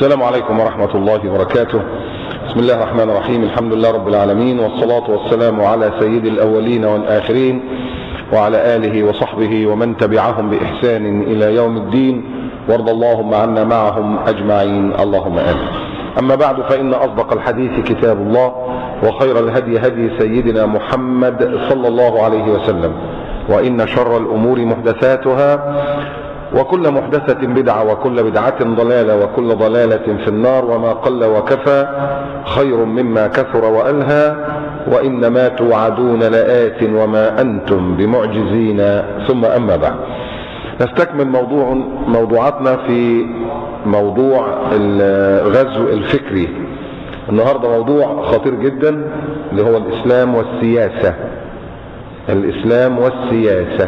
السلام عليكم ورحمة الله وبركاته. بسم الله الرحمن الرحيم. الحمد لله رب العالمين، والصلاة والسلام على سيد الأولين والآخرين وعلى آله وصحبه ومن تبعهم بإحسان إلى يوم الدين، وارض اللهم عنا معهم أجمعين، اللهم آمين. أما بعد، فإن أصدق الحديث كتاب الله، وخير الهدي هدي سيدنا محمد صلى الله عليه وسلم، وإن شر الأمور محدثاتها، وكل محدثة بدعة، وكل بدعة ضلالة، وكل ضلالة في النار. وما قل وكفى خير مما كثر وألهى، وإنما توعدون لآت وما أنتم بمعجزين. ثم أما بعد، نستكمل موضوعاتنا في موضوع الغزو الفكري. النهاردة موضوع خطير جدا، اللي هو الإسلام والسياسة. الإسلام والسياسة.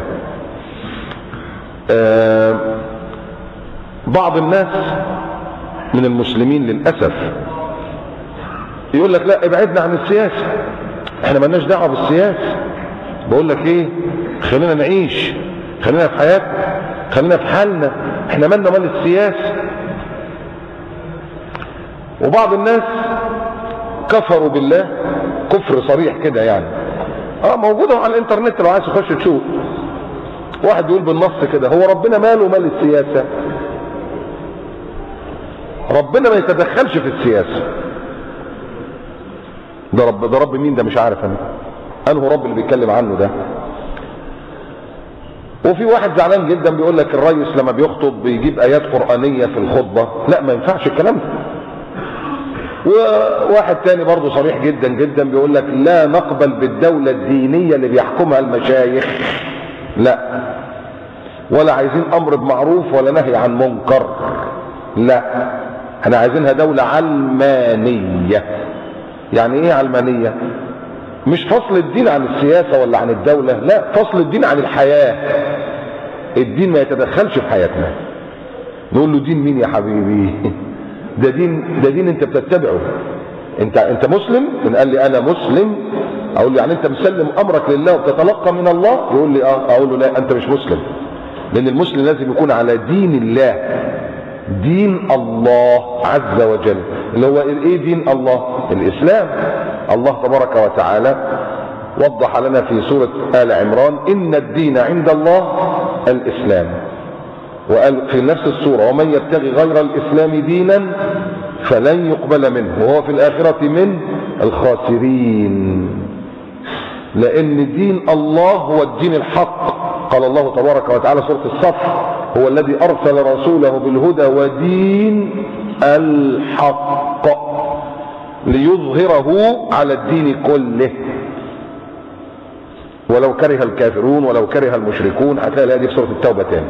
بعض الناس من المسلمين للأسف يقول لك لا، ابعدنا عن السياسة، احنا مالناش دعوة بالسياسة. بقول لك ايه، خلينا نعيش، خلينا في حياتنا، خلينا في حالنا، احنا مالنا مال السياسة. وبعض الناس كفروا بالله كفر صريح كده، يعني موجودة على الانترنت لو عايز تخش تشوف. واحد يقول بالنص كده: هو ربنا ماله مال السياسة؟ ربنا ما يتدخلش في السياسة. ده رب مين ده؟ مش عارف انا انه رب اللي بيتكلم عنه ده. وفي واحد زعلان جدا بيقول لك الرئيس لما بيخطب بيجيب ايات قرآنية في الخطبة. لا، ما ينفعش الكلام ده. وواحد تاني برضه صريح جدا جدا بيقول لك لا نقبل بالدولة الدينية اللي بيحكمها المشايخ، لا، ولا عايزين امر بمعروف ولا نهي عن منكر، لا، احنا عايزينها دولة علمانية. يعني ايه علمانية؟ مش فصل الدين عن السياسة ولا عن الدولة، لا، فصل الدين عن الحياة. الدين ما يتدخلش في حياتنا. نقول له دين مين يا حبيبي؟ ده دين انت بتتبعه. انت مسلم؟ من قال لي انا مسلم، اقول له يعني انت مسلم امرك لله وبتتلقى من الله؟ يقول لي اقول له لا، انت مش مسلم. لان المسلم لازم يكون على دين الله، دين الله عز وجل، اللي هو ايه دين الله؟ الاسلام. الله تبارك وتعالى وضح لنا في سورة آل عمران: ان الدين عند الله الاسلام. وقال في نفس السورة: ومن يبتغي غير الاسلام دينا فلن يقبل منه وهو في الاخرة من الخاسرين. لان دين الله هو الدين الحق. قال الله تبارك وتعالى سورة الصف: هو الذي ارسل رسوله بالهدى ودين الحق ليظهره على الدين كله ولو كره الكافرون ولو كره المشركون. هتلاقي الآية دي في سورة التوبة تاني.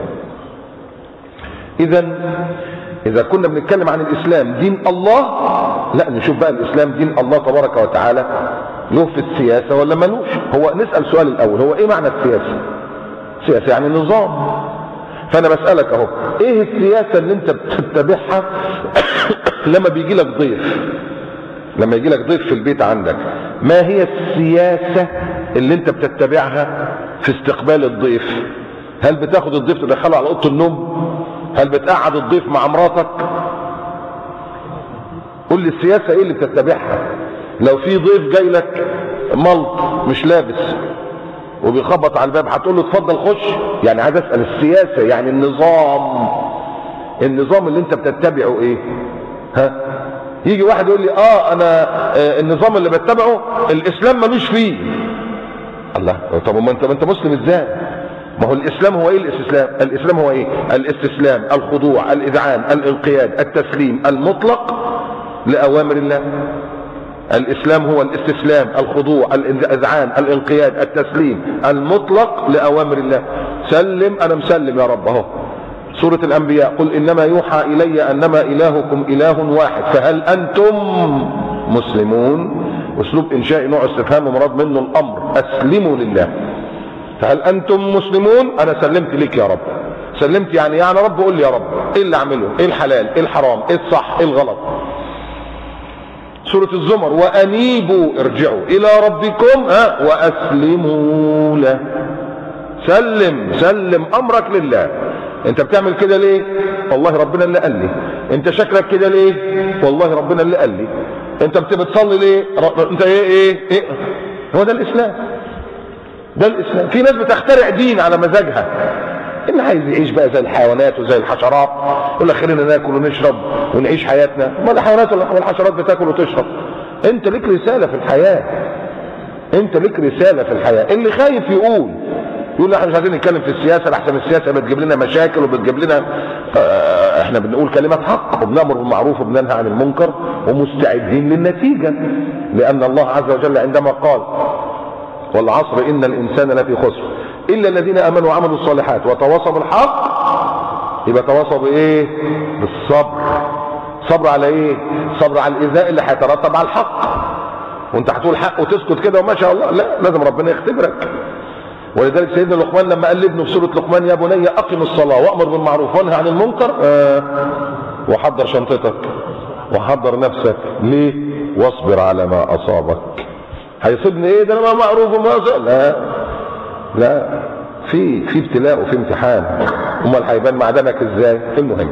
إذا كنا بنتكلم عن الإسلام دين الله، لا، نشوف بقى الإسلام دين الله تبارك وتعالى له في السياسة ولا ملوش. هو نسأل سؤال الأول: هو إيه معنى السياسة؟ السياسة يعني نظام. فأنا بسألك أهو، إيه السياسة اللي أنت بتتبعها لما بيجي لك ضيف؟ لما يجي لك ضيف في البيت عندك، ما هي السياسة اللي أنت بتتبعها في استقبال الضيف؟ هل بتاخد الضيف تدخله على أوضة النوم؟ هل بتقعد الضيف مع مراتك؟ قول لي السياسة ايه اللي بتتبعها. لو في ضيف جاي لك ملط مش لابس وبيخبط على الباب، هتقول له اتفضل خش؟ يعني عايز اسأل السياسة يعني النظام اللي انت بتتبعه ايه؟ يجي واحد يقول لي انا النظام اللي بتبعه الاسلام ملوش فيه. الله، طب ما انت مسلم ازاي؟ ما هو الاسلام هو ايه؟ الاسلام هو ايه؟ الاستسلام، الخضوع، الاذعان، الانقياد، التسليم المطلق لاوامر الله. الاسلام هو الاستسلام، الخضوع، الاذعان، الانقياد، التسليم المطلق لاوامر الله. سلم، انا مسلم يا رب اهو. سورة الانبياء: قل انما يوحى الي انما الهكم اله واحد فهل انتم مسلمون؟ اسلوب انشائي نوع استفهام مراد منه الامر، اسلموا لله. فهل انتم مسلمون؟ انا سلمت ليك يا رب. سلمت يعني رب قول لي يا رب ايه اللي اعمله، ايه الحلال، ايه الحرام، ايه الصح، ايه الغلط. سورة الزمر: وانيبوا، ارجعوا الى ربكم واسلموا له. سلم امرك لله. انت بتعمل كده ليه؟ والله ربنا اللي قال لي. انت شكلك كده ليه؟ والله ربنا اللي قال لي. انت بتصلي ليه؟ انت ايه؟ هو ده الاسلام. ده الاسلام. في ناس بتخترع دين على مزاجها، اللي عايز يعيش بقى زي الحيوانات وزي الحشرات، يقول لك خلينا ناكل ونشرب ونعيش حياتنا. ما الحيوانات والحشرات بتاكل وتشرب. انت لك رساله في الحياه. انت لك رساله في الحياه. اللي خايف يقول احنا مش عايزين نتكلم في السياسه لحسن السياسه بتجيب لنا مشاكل وبتجيب لنا احنا بنقول كلمات حق وبنامر بالمعروف وبننهى عن المنكر ومستعدين للنتيجه، لان الله عز وجل عندما قال والعصر ان الانسان لفي خسر الا الذين امنوا وعملوا الصالحات وتواصوا بالحق، يبقى تواصوا بايه؟ بالصبر. صبر على ايه؟ صبر على الايذاء اللي هيترتب على الحق. وانت هتقول حق وتسكت كده وما شاء الله؟ لا، لازم ربنا يختبرك. ولذلك سيدنا لقمان لما قال لابنه في سوره لقمان يا بني اقم الصلاه وامر بالمعروف وانهى عن المنكر وحضر شنطتك وحضر نفسك. ليه؟ واصبر على ما اصابك. هيصيبني ايه؟ ده انا ما معروف وما لا، في ابتلاء وفي امتحان. امال هيبان معدنك ازاي؟ المهم،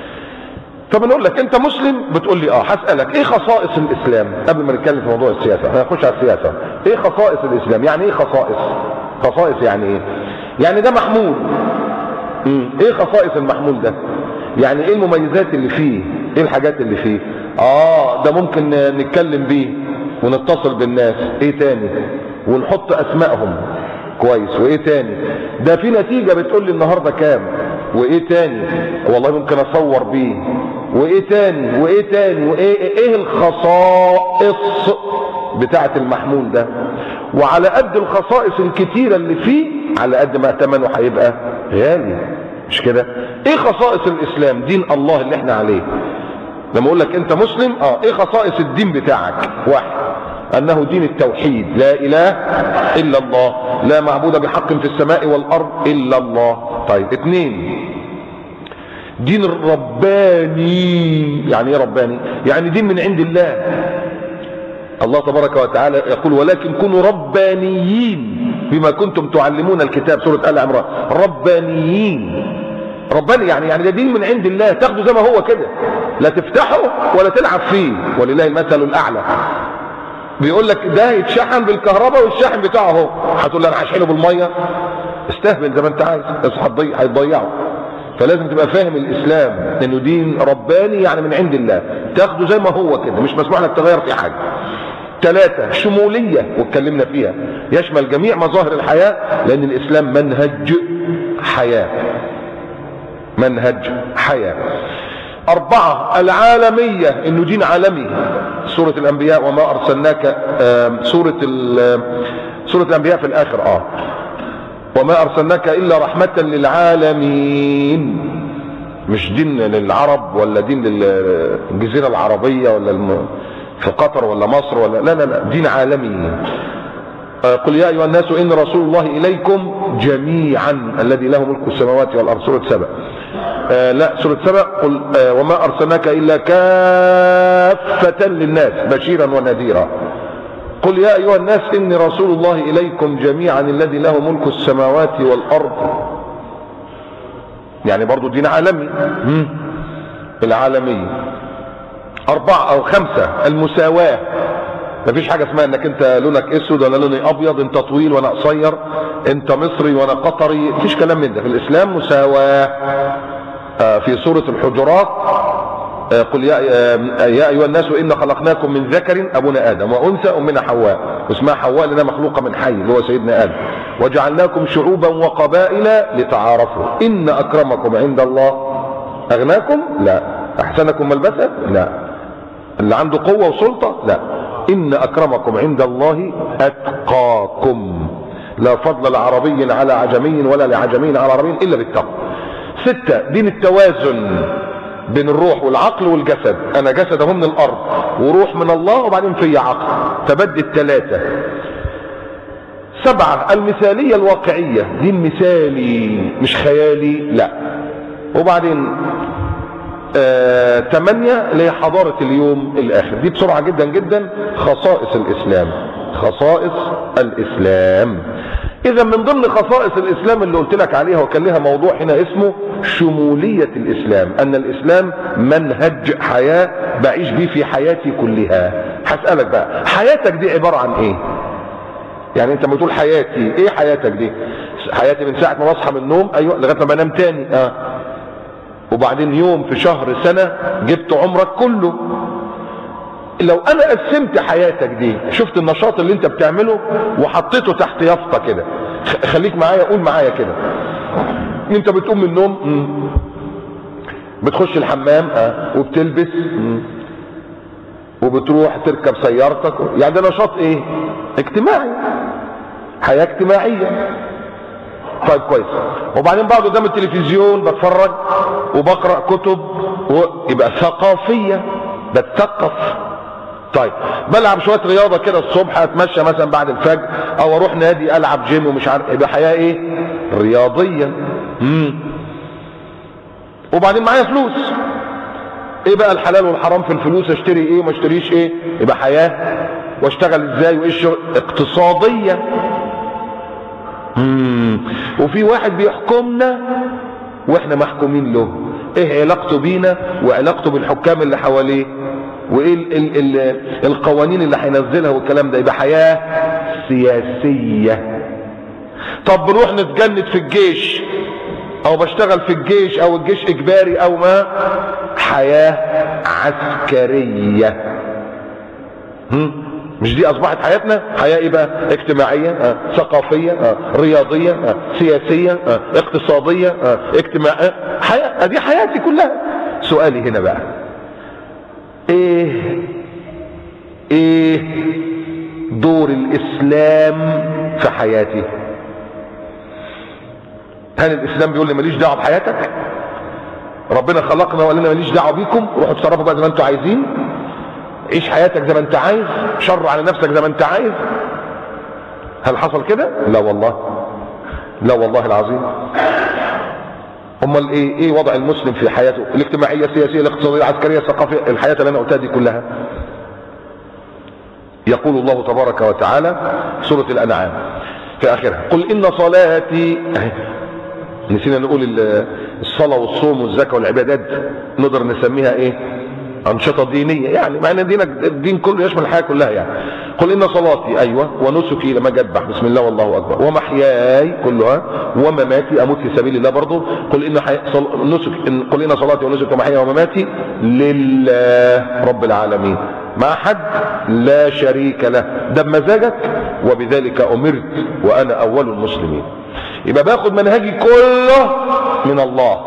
طب نقول لك انت مسلم؟ بتقول لي هسألك ايه خصائص الاسلام قبل ما نتكلم في موضوع السياسة. هنخش على السياسة. ايه خصائص الاسلام؟ يعني ايه خصائص؟ خصائص يعني ايه؟ يعني ده محمول. ايه خصائص المحمول ده؟ يعني ايه المميزات اللي فيه؟ ايه الحاجات اللي فيه؟ ده ممكن نتكلم بيه ونتصل بالناس. ايه تاني؟ ونحط اسمائهم كويس. وايه تاني؟ ده في نتيجة بتقول لي النهاردة كام. وايه تاني؟ والله ممكن اصور بيه. وايه تاني؟ وايه تاني؟ وايه الخصائص بتاعة المحمول ده؟ وعلى قد الخصائص الكتيرة اللي فيه على قد ما ثمنه هيبقى غالي، مش كده؟ ايه خصائص الاسلام؟ دين الله اللي احنا عليه. لما اقول لك انت مسلم ايه خصائص الدين بتاعك؟ واحد، انه دين التوحيد، لا اله الا الله، لا معبود بحق في السماء والارض الا الله. طيب، اثنين، دين الرباني. يعني ايه رباني؟ يعني دين من عند الله. الله تبارك وتعالى يقول ولكن كونوا ربانيين بما كنتم تعلمون الكتاب، سورة آل عمران. ربانيين. رباني يعني ده دين من عند الله، تاخده زي ما هو كده، لا تفتحه ولا تلعب فيه، ولله المثل الاعلى. بيقول لك ده يتشحن بالكهرباء والشاحن بتاعه اهو. هتقول لي انا هشحنه بالميه؟ استهبل زي ما انت عايز، بس هتضيعه. فلازم تبقى فاهم الاسلام انه دين رباني، يعني من عند الله، تاخده زي ما هو كده، مش مسموح لك تغير في حاجه. ثلاثة، شمولية، واتكلمنا فيها، يشمل جميع مظاهر الحياة، لان الاسلام منهج حياة. منهج حياة. أربعة، العالمية، انه دين عالمي. سورة الانبياء وما ارسلناك، سورة الانبياء في الاخر وما ارسلناك الا رحمة للعالمين. مش دين للعرب ولا دين للجزيرة العربية ولا في قطر ولا مصر ولا لا، دين عالمي. قل يا ايها الناس ان رسول الله اليكم جميعا الذي له ملك السماوات والارض. سورة سبأ. سورة سبأ. قل وما ارسلناك الا كافة للناس بشيرا ونذيرا. قل يا ايها الناس اني رسول الله اليكم جميعا الذي له ملك السماوات والارض. يعني برضو دين عالمي. العالمي. أربعة أو خمسة، المساواة. مفيش حاجة اسمها انك انت لونك اسود ولا لوني ابيض، انت طويل وانا قصير، انت مصري وانا قطري، مفيش كلام من ده. في الاسلام مساواة. في سورة الحجرات قل يا ايها الناس انا خلقناكم من ذكر ابونا ادم وانثى امنا حواء، اسمها حواء لانها مخلوقة من حي اللي هو سيدنا ادم، وجعلناكم شعوبا وقبائل لتعارفوا ان اكرمكم عند الله اغناكم؟ لا. احسنكم ملبسا؟ لا. اللي عنده قوة وسلطة؟ لا. ان اكرمكم عند الله اتقاكم. لا فضل لعربي على عجمي ولا لعجمي على عربي الا بالتقوى. ستة، دين التوازن بين الروح والعقل والجسد. انا جسد اهو من الارض وروح من الله وبعدين في عقل، تبدي الثلاثة. سبعة، المثالية الواقعية، دين مثالي مش خيالي، لا. وبعدين 8 اللي هي حضارة اليوم الاخر. دي بسرعة جدا جدا خصائص الاسلام. خصائص الاسلام اذا من ضمن خصائص الاسلام اللي قلت لك عليها وكان لها موضوع هنا اسمه شمولية الاسلام، ان الاسلام منهج حياة بعيش بيه في حياتي كلها. هسألك بقى، حياتك دي عبارة عن ايه؟ يعني انت لما تقول حياتي، ايه حياتك دي؟ حياتي من ساعة ما بصحى من النوم، ايوه، لغاية ما بنام تاني، وبعدين يوم في شهر سنة جبت عمرك كله. لو انا قسمت حياتك دي، شفت النشاط اللي انت بتعمله وحطيته تحت يافطة كده، خليك معايا، قول معايا كده. انت بتقوم من النوم، بتخش الحمام، وبتلبس، وبتروح تركب سيارتك، يعني ده نشاط ايه؟ اجتماعي، حياة اجتماعية. طيب كويس. وبعدين بقعد قدام التلفزيون بتفرج وبقرأ كتب، يبقى ثقافية، بتثقف. طيب بلعب شوية رياضة كده الصبح، اتمشى مثلا بعد الفجر، او اروح نادي العب جيم ومش عارف، يبقى حياة ايه؟ رياضية. وبعدين معايا فلوس، ايه بقى الحلال والحرام في الفلوس؟ اشتري ايه وما اشتريش ايه؟ يبقى حياة. واشتغل ازاي وايه الشغل؟ اقتصادية. وفي واحد بيحكمنا واحنا محكومين له، ايه علاقته بينا وعلاقته بالحكام اللي حواليه، وايه القوانين اللي هينزلها والكلام ده؟ يبقى حياة سياسية. طب بنروح نتجند في الجيش، او بشتغل في الجيش، او الجيش اجباري او ما، حياة عسكرية. مش دي اصبحت حياتنا؟ حياة ايه بقى؟ اجتماعية، ثقافية، رياضية، سياسية، اقتصادية، اجتماعية، حياة. دي حياتي كلها. سؤالي هنا بقى، ايه دور الاسلام في حياتي؟ هل الاسلام بيقول لي ماليش دعوه بحياتك؟ ربنا خلقنا وقال لنا ماليش دعوه بيكم، روحوا اتصرفوا بقى زي ما انتوا عايزين، عيش حياتك زي ما انت عايز، شر على نفسك زي ما انت عايز. هل حصل كده؟ لا والله، لا والله العظيم. امال ايه وضع المسلم في حياته الاجتماعيه، السياسيه، الاقتصاديه، العسكريه، الثقافيه، الحياه اللي انا قلتها دي كلها؟ يقول الله تبارك وتعالى سوره الانعام في اخرها: قل ان صلاتي، نسينا نقول الصلاه والصوم والزكاه والعبادات نقدر نسميها ايه؟ أنشطة دينية، يعني مع ان دينك الدين كله يشمل الحياة كلها يعني. قل إن صلاتي، أيوة، ونسكي لما جدبح بسم الله والله أكبر، ومحياي كلها، ومماتي أموت في سبيل الله برضه. قل إن صلاتي ونسكي ومحياي ومماتي لله رب العالمين، مع حد لا شريك له، ده بمزاجك، وبذلك أمرت وأنا أول المسلمين. يبقى باخد منهجي كله من الله،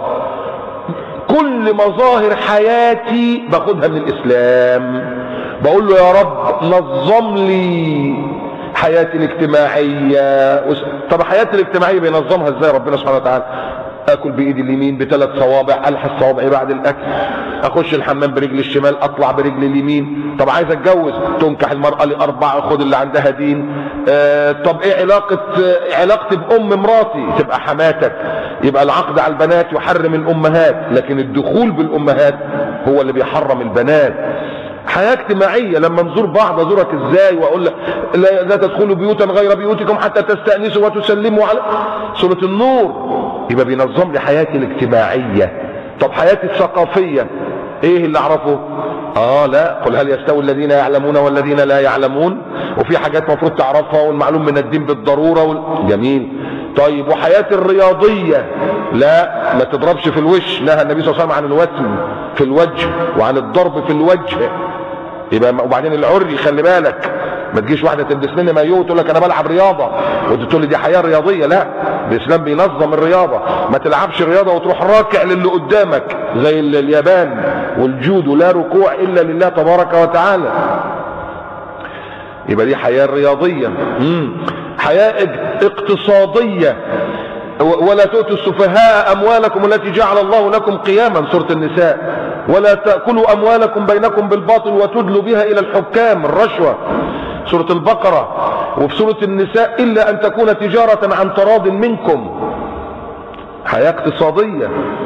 كل مظاهر حياتي باخدها من الاسلام. بقول له يا رب نظم لي حياتي الاجتماعية. طب حياتي الاجتماعية بينظمها ازاي ربنا سبحانه وتعالى؟ اكل بايدي اليمين ب3 صوابع، الحس صوابعي بعد الاكل، اخش الحمام برجل الشمال، اطلع برجل اليمين. طب عايز اتجوز، تنكح المرأة ل4، خد اللي عندها دين. طب ايه علاقتي بام مراتي؟ تبقى حماتك. يبقى العقد على البنات يحرم الامهات، لكن الدخول بالامهات هو اللي بيحرم البنات. حياة اجتماعية، لما نزور بعض ازورك ازاي واقول لك لا تدخلوا بيوتا غير بيوتكم حتى تستأنسوا وتسلموا على سورة النور. يبقى بينظم لي حياتي الاجتماعية. طب حياتي الثقافية ايه اللي اعرفه؟ لا، قل هل يستوي الذين يعلمون والذين لا يعلمون، وفي حاجات مفروض تعرفها والمعلوم من الدين بالضرورة جميل. طيب وحياتي الرياضية؟ لا، ما تضربش في الوش، نهى النبي صلى الله عليه وسلم عن الوتم في الوجه وعن الضرب في الوجه. يبقى وبعدين العري، خلي بالك، ما تجيش واحده تلبس مني مايو وتقول لك انا بلعب رياضه وتقول لي دي حياه رياضيه. لا، الاسلام بينظم الرياضه. ما تلعبش رياضه وتروح راكع للي قدامك زي اليابان والجودو، لا ركوع الا لله تبارك وتعالى. يبقى دي حياه رياضيه. حياه اقتصاديه: ولا تؤتوا السفهاء اموالكم التي جعل الله لكم قياما، سوره النساء. ولا تاكلوا اموالكم بينكم بالباطل وتدلوا بها الى الحكام، الرشوه، سوره البقره. وفي سوره النساء: الا ان تكون تجاره عن تراض منكم. حياه اقتصاديه.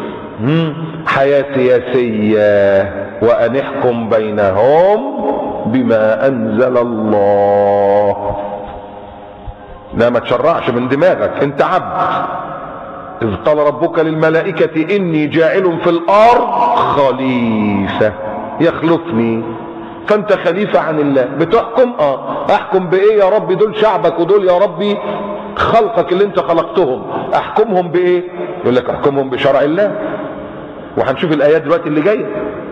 حياه سياسيه: وان احكم بينهم بما انزل الله. لا ما تشرعش من دماغك، انت عبد. إذ قال ربك للملائكة إني جاعل في الأرض خليفة يخلفني. فأنت خليفة عن الله، بتحكم أحكم بإيه يا ربي؟ دول شعبك ودول يا ربي خلقك اللي أنت خلقتهم، أحكمهم بإيه؟ يقول لك أحكمهم بشرع الله. وهنشوف الآيات دلوقتي اللي جاية.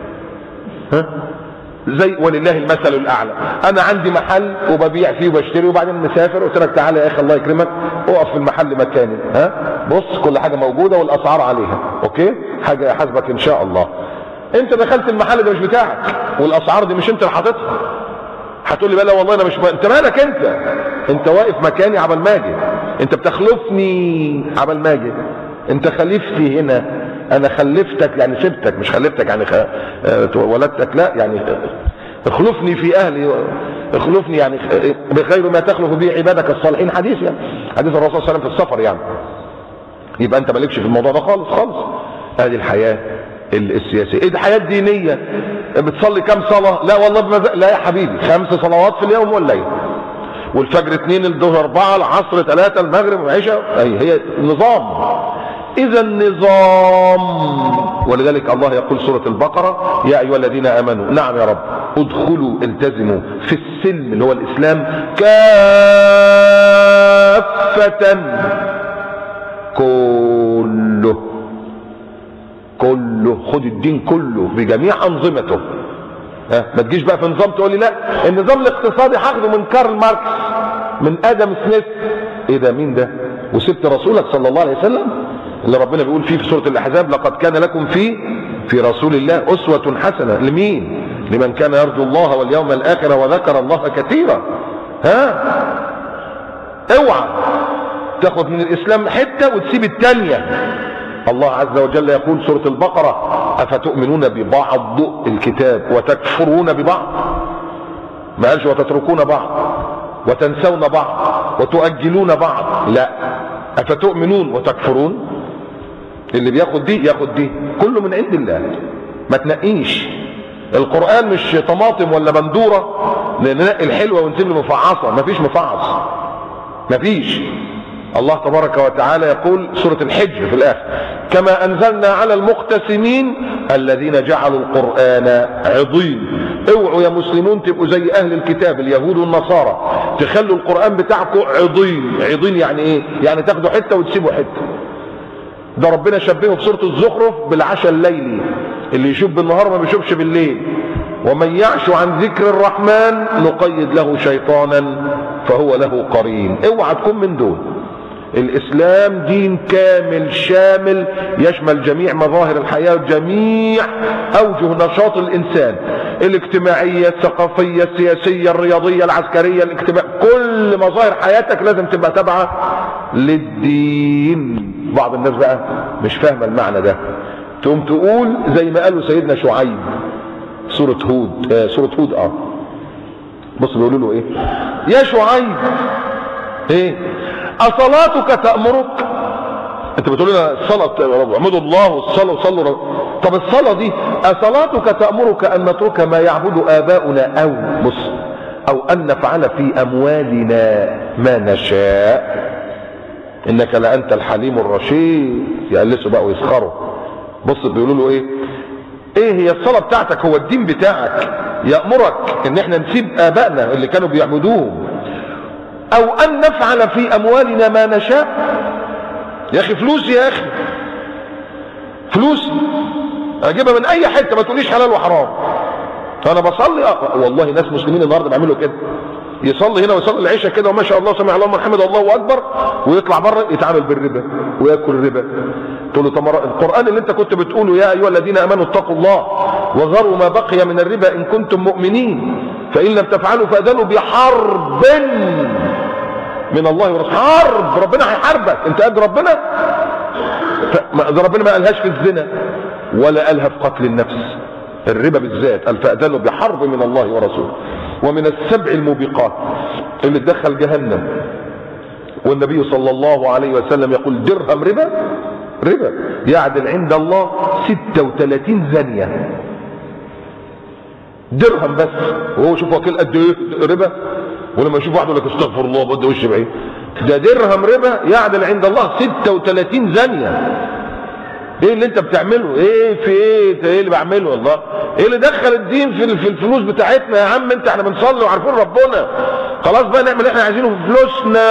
زي ولله المثل الأعلى. أنا عندي محل وببيع فيه وبشتري، وبعدين مسافر قلت لك تعالى يا أخي الله يكرمك اقف في المحل مكاني، بص كل حاجة موجودة والأسعار عليها، أوكي؟ حاجة أحاسبك إن شاء الله. أنت دخلت المحل ده مش بتاعك، والأسعار دي مش أنت اللي حاططها. هتقول لي بقى لا والله أنا مش أنت مالك أنت واقف مكاني عبال ما أجي، أنت بتخلفني عبال ما أجي، أنت خليفتي هنا، انا خلفتك يعني سبتك، مش خلفتك يعني ولدتك، لا يعني اخلفني في اهلي، اخلفني يعني بغير ما تخلف به عبادك الصالحين. حديث يعني حديث الرسول صلى الله عليه وسلم في السفر يعني. يبقى انت مالكش في الموضوع ده خالص خالص. هذه الحياه السياسيه. ايه الحياه الدينيه؟ بتصلي كام صلاه؟ لا والله لا يا حبيبي، 5 صلوات في اليوم والليل، والفجر 2، الظهر 4، العصر 3، المغرب والعشاء. هي نظام. إذا النظام. ولذلك الله يقول سورة البقرة يا أيها الذين آمنوا، نعم يا رب، ادخلوا التزموا في السلم اللي هو الإسلام كافة، كله خد الدين كله بجميع أنظمته. ما تجيش بقى في نظام تقول لي لا النظام الاقتصادي هاخده من كارل ماركس، من آدم سميث. ايه ده؟ مين ده؟ وسبت رسولك صلى الله عليه وسلم اللي ربنا بيقول فيه في سورة الأحزاب لقد كان لكم في رسول الله أسوة حسنة. لمين؟ لمن كان يرجو الله واليوم الآخر وذكر الله كثيرا. اوعى تاخد من الإسلام حتة وتسيب التانية. الله عز وجل يقول سورة البقرة أفتؤمنون ببعض الكتاب وتكفرون ببعض؟ ما قالش وتتركون بعض وتنسون بعض وتؤجلون بعض، لا، أفتؤمنون وتكفرون. اللي بياخد دي ياخد دي، كله من عند الله، ما تنقيش. القرآن مش طماطم ولا بندورة ننقي الحلوة ونسيب المفعصة، مفيش مفعص، مفيش. الله تبارك وتعالى يقول سورة الحج في الآخر كما أنزلنا على المقتسمين الذين جعلوا القرآن عضين. اوعوا يا مسلمون تبقوا زي أهل الكتاب اليهود والنصارى، تخلوا القرآن بتاعكم عضين. عضين يعني إيه؟ يعني تاخدوا حتة وتسيبوا حتة. ده ربنا شبهه في سورة الزخرف بالعشاء الليلي، اللي يشوف بالنهار ما بيشوفش بالليل. ومن يعش عن ذكر الرحمن نقيد له شيطانا فهو له قرين. اوعى تكون من دول. الإسلام دين كامل شامل يشمل جميع مظاهر الحياة وجميع أوجه نشاط الإنسان، الاجتماعية، الثقافية، السياسية، الرياضية، العسكرية، الاجتماع، كل مظاهر حياتك لازم تبقى تابعة للدين. بعض الناس بقى مش فاهمة المعنى ده، تقوم تقول زي ما قالوا سيدنا شعيب سورة هود، بص بيقولوا له ايه؟ يا شعيب ايه؟ أصلاتك تأمرك؟ انت بتقول لنا الصلاة اعبدوا الله والصلاة وصلوا، طب الصلاة دي أصلاتك تأمرك أن نترك ما يعبد آباؤنا أو أن نفعل في أموالنا ما نشاء إنك لأنت الحليم الرشيد. يقلسوا بقى ويسخروا. بص بيقولوا له ايه هي الصلاة بتاعتك؟ هو الدين بتاعك يأمرك ان احنا نسيب آبائنا اللي كانوا بيعبدوهم او ان نفعل في اموالنا ما نشاء؟ يا اخي فلوس، يا اخي فلوس اجيبها من اي حته، ما تقوليش حلال وحرام. انا بصلي والله ناس مسلمين النهارده بيعملوا كده، يصلي هنا ويصلي العشاء كده وما شاء الله سمع الله من حمد الله اكبر، ويطلع بره يتعامل بالربا وياكل الربا. تقول له طب القران اللي انت كنت بتقوله يا ايها الذين امنوا اتقوا الله وذروا ما بقي من الربا ان كنتم مؤمنين فان لم تفعلوا فاذنوا بحرب من الله ورسوله. حرب، ربنا هيحاربك، انت قد ربنا؟ ده ربنا ما قالهاش في الزنا ولا قالها في قتل النفس، الربا بالذات قال فاذنوا بحرب من الله ورسوله. ومن السبع الموبقات اللي تدخل جهنم، والنبي صلى الله عليه وسلم يقول درهم ربا يعدل عند الله 36 زانية درهم بس. وهو شوف وكيل قد ايه ربا، ولما يشوف واحد يقول لك استغفر الله بده وش بعيد. ده درهم ربا يعدل عند الله 36 زانية. ايه اللي انت بتعمله؟ ايه في ايه اللي بعمله؟ والله ايه اللي دخل الدين في الفلوس بتاعتنا يا عم؟ انت احنا بنصلي وعارفين ربنا، خلاص بقى نعمل اللي احنا عايزينه في فلوسنا.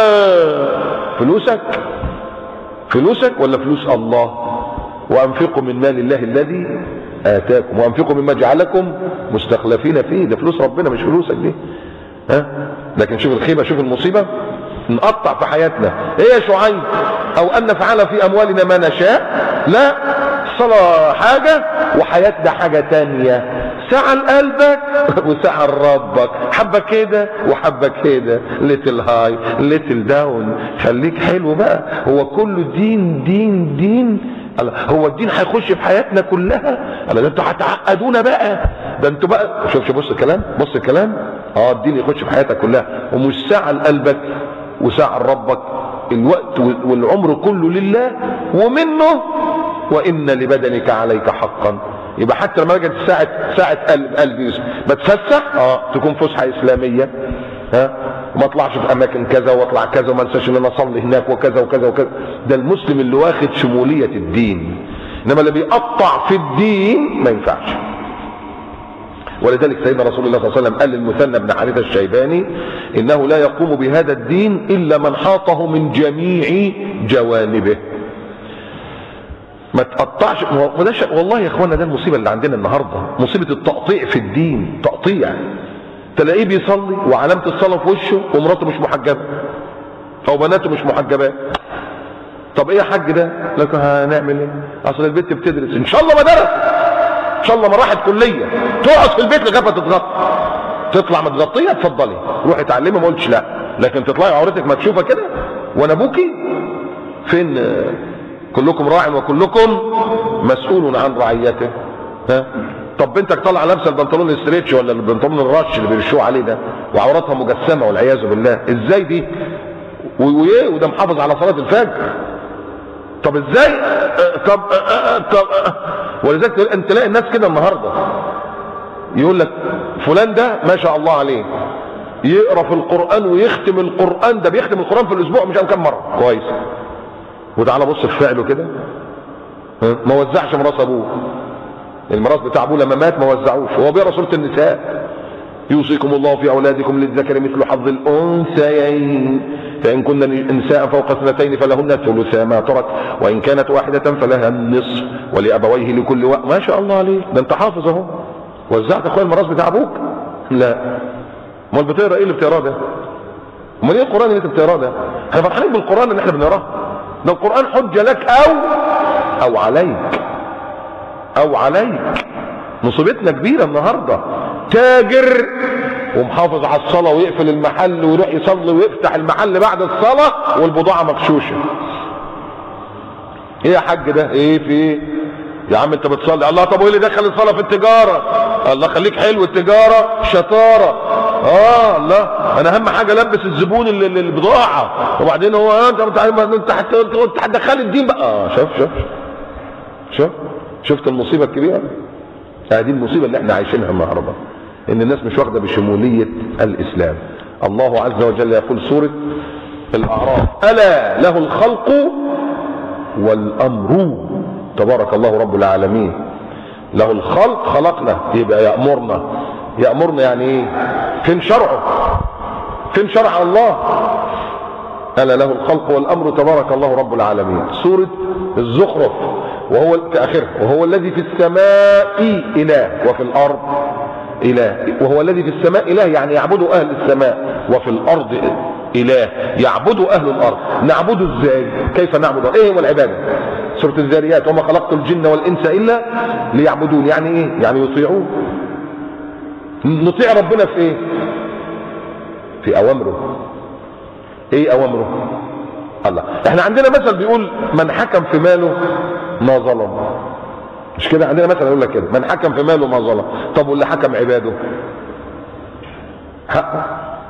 فلوسك ولا فلوس الله؟ وانفقوا من مال الله الذي اتاكم وانفقوا مما جعلكم مستخلفين فيه. ده فلوس ربنا مش فلوسك دي. لكن شوف الخيبة، شوف المصيبة، نقطع في حياتنا. ايه يا شعيب؟ او ان نفعل في اموالنا ما نشاء؟ لا، الصلاة حاجة وحياتنا حاجة تانية. سعى لقلبك وسعى لربك، حبة كده وحبة كده، ليتل هاي ليتل داون. خليك حلو بقى. هو كله دين دين دين؟ هو الدين هيخش في حياتنا كلها؟ ده انتوا هتعقدونا بقى. ده انتوا بقى شوف بص الكلام. الدين يخش في حياتك كلها، ومش سعى لقلبك وسعى لربك. الوقت والعمر كله لله، ومنه وان لبدنك عليك حقا. يبقى حتى لما جت ساعة قلبي بتفسح تكون فسحة اسلامية، وما اطلعش في اماكن كذا واطلع كذا وما انساش ان انا اصلي هناك وكذا وكذا وكذا. ده المسلم اللي واخد شمولية الدين. انما اللي بيقطع في الدين ما ينفعش. ولذلك سيدنا رسول الله صلى الله عليه وسلم قال للمثنى بن حارثة الشيباني انه لا يقوم بهذا الدين الا من حاطه من جميع جوانبه. ما تقطعش. والله يا اخوانا ده المصيبة اللي عندنا النهاردة، مصيبة التقطيع في الدين. تقطيع، تلاقيه بيصلي وعلامة الصلاة في وشه ومراته مش محجبة او بناته مش محجبات. طب ايه يا حاج ده؟ لك هنعمل ايه؟ اصل البنت بتدرس، ان شاء الله ما درست، ان شاء الله ما راحت كلية، تقعد في البيت لغايه ما تتغطى. تطلع متغطية اتفضلي روحي اتعلمي، ما قلتش لا، لكن تطلعي عورتك مكشوفة كده وانا ابوكي فين؟ كلكم راع وكلكم مسؤول عن رعيته. طب بنتك طالعه لابسه البنطلون الستريتش ولا البنطلون الرش اللي بيرشوه عليه ده وعورتها مجسمه والعياذ بالله، ازاي دي؟ وده محافظ على صلاه الفجر. طب ازاي؟ طب ولذلك انت تلاقي الناس كده النهارده يقول لك فلان ده ما شاء الله عليه يقرا في القران ويختم القران، ده بيختم القران في الاسبوع مش عارف كم مره. كويس. وتعالى بص في فعله كده، ما وزعش ميراث ابوه. الميراث بتاع ابوه لما مات ما وزعوش، وهو بيقرا سوره النساء يوصيكم الله في اولادكم للذكر مثل حظ الانثيين فان كن نساء فوق 2 فلهن ثلثا ما ترك وان كانت واحده فلها النصف ولابويه لكل ما شاء الله عليه. ده انت حافظ اهو. وزعت اخويا الميراث بتاع ابوك؟ لا. امال بتقرا ايه اللي بتقراه ده؟ امال ايه القران اللي انت بتقراه ده؟ احنا فرحانين بالقران اللي احنا بنقراه ده. القران حجه لك او عليك. مصيبتنا كبيره النهارده. تاجر ومحافظ على الصلاه ويقفل المحل ويروح يصلي ويفتح المحل بعد الصلاه والبضاعه مغشوشه. ايه يا حاج ده؟ ايه في ايه يا عم؟ انت بتصلي. الله. طب وايه اللي دخل الصلاه في التجاره؟ الله خليك حلو، التجاره شطاره. الله انا اهم حاجه لبس الزبون البضاعه، وبعدين هو انت هتدخل الدين بقى. شفت المصيبه الكبيره؟ هذه المصيبه اللي احنا عايشينها النهارده، ان الناس مش واخده بشموليه الاسلام. الله عز وجل يقول سوره الاعراف: الا له الخلق والامر تبارك الله رب العالمين. له الخلق، خلقنا، يبقى يأمرنا يعني ايه؟ فين شرعه؟ فين شرع الله؟ ألا له الخلق والأمر تبارك الله رب العالمين. سورة الزخرف وهو كآخره: وهو الذي في السماء إله وفي الأرض إله. وهو الذي في السماء إله يعني يعبده أهل السماء، وفي الأرض إله يعبده أهل الأرض. نعبده إزاي؟ كيف نعبده؟ إيه هو العبادة؟ سورة الذاريات: وما خلقت الجن والإنس إلا ليعبدون. يعني إيه؟ يعني يطيعون. نطيع ربنا في إيه؟ في أوامره. إيه أوامره؟ الله. إحنا عندنا مثل بيقول: من حكم في ماله ما ظلم. مش كده؟ عندنا مثل يقول لك كده: من حكم في ماله ما ظلم. طب واللي حكم عباده؟ حقه.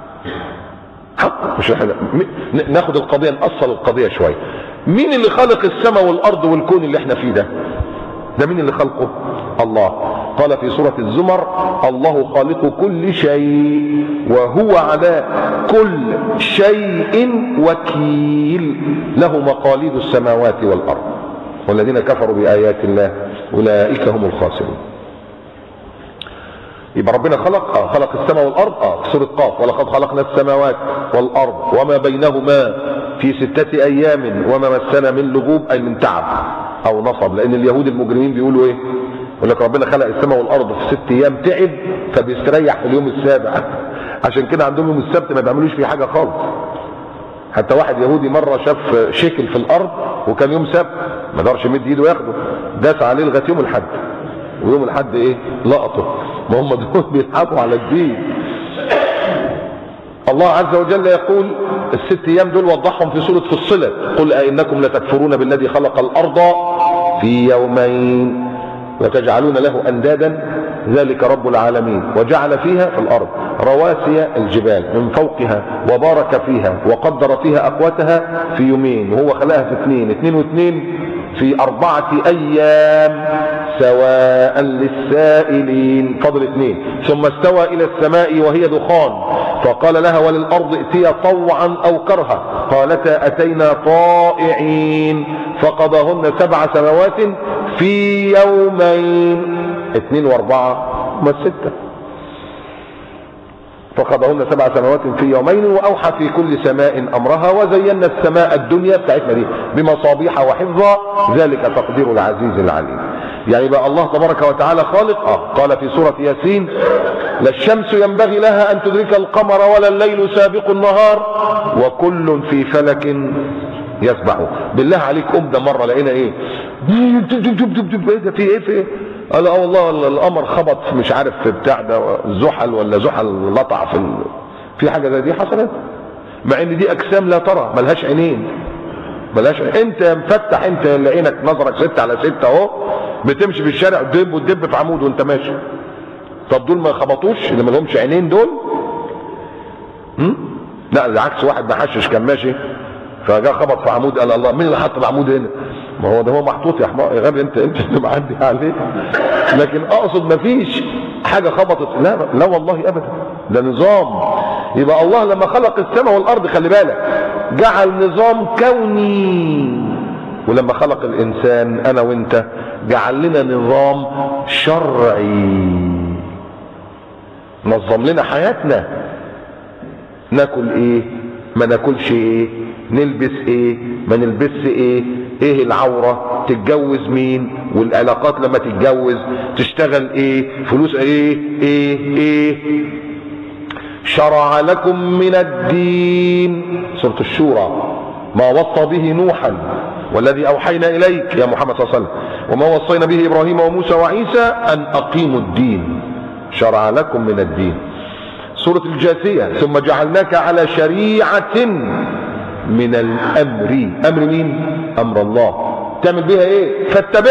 مش احنا ناخد القضيه، نأصل القضيه شويه. مين اللي خلق السماء والارض والكون اللي احنا فيه ده؟ ده مين اللي خلقه؟ الله. قال في سورة الزمر: الله خالق كل شيء وهو على كل شيء وكيل، له مقاليد السماوات والأرض والذين كفروا بآيات الله أولئك هم الخاسرون. يبقى ربنا خلق السماء والأرض في سورة قاف: ولقد خلقنا السماوات والأرض وما بينهما في 6 أيام وما مسنا من لغوب، أي من تعب أو نصب. لأن اليهود المجرمين بيقولوا إيه؟ يقول لك ربنا خلق السماء والأرض في 6 أيام تعب فبيستريح في اليوم السابع. عشان كده عندهم يوم السبت ما بيعملوش فيه حاجة خالص. حتى واحد يهودي مرة شاف شكل في الأرض وكان يوم سبت ما قدرش يمد ايده وياخده، داس عليه لغايه يوم الحد، ويوم الحد ايه؟ لقطه. ما هم دول بيلعبوا على الدين. الله عز وجل يقول ال6 أيام دول وضحهم في سورة فصلت: قل أئنكم لتكفرون بالذي خلق الأرض في يومين وتجعلون له أندادا ذلك رب العالمين وجعل فيها في الأرض رواسي الجبال من فوقها وبارك فيها وقدر فيها أقواتها في يومين، وهو خلقها في 2 و2 في 4 أيام سواء للسائلين. فضل 2. ثم استوى إلى السماء وهي دخان فقال لها وللأرض ائتيا طوعا أو كرها قالتا أتينا طائعين فقضاهن 7 سماوات في يومين. 2 و4 ما 6. فقضاهن 7 سماوات في يومين وأوحى في كل سماء أمرها وزينا السماء الدنيا بتاعتنا دي بمصابيح وحفظا ذلك تقدير العزيز العليم. يعني بقى الله تبارك وتعالى خالق. قال في سورة ياسين: لا الشمس ينبغي لها أن تدرك القمر ولا الليل سابق النهار وكل في فلك يسبحوا. بالله عليك أمده مرة لقينا ايه ده في ايه قال والله القمر خبط مش عارف في بتاع ده زحل ولا زحل لطع في حاجه زي دي حصلت، مع ان دي اجسام لا ترى ملهاش عينين انت مفتح، انت اللي عينك نظرك 6/6 اهو بتمشي في الشارع تدب في عمود وانت ماشي. طب دول ما خبطوش اللي ما لهمش عينين دول؟ لا بالعكس، واحد محشش كان ماشي فجاء خبط في عمود قال الله مين اللي حط العمود هنا؟ ما هو ده هو محطوط يا حمار يا غبي انت اللي معدي عليه. لكن اقصد مفيش حاجه خبطت، لا والله ابدا، ده نظام. يبقى الله لما خلق السماء والارض خلي بالك جعل نظام كوني، ولما خلق الانسان انا وانت جعل لنا نظام شرعي نظم لنا حياتنا. ناكل ايه ما ناكلش ايه، نلبس ايه ما نلبسش ايه العورة، تتجوز مين، والعلاقات لما تتجوز، تشتغل ايه، فلوس ايه. شرع لكم من الدين سورة الشورى ما وصى به نوحا والذي اوحينا اليك يا محمد صلى الله عليه وسلم وما وصينا به ابراهيم وموسى وعيسى ان اقيموا الدين. شرع لكم من الدين. سورة الجاثية ثم جعلناك على شريعة من الامر. امر مين؟ امر الله. تعمل بيها ايه؟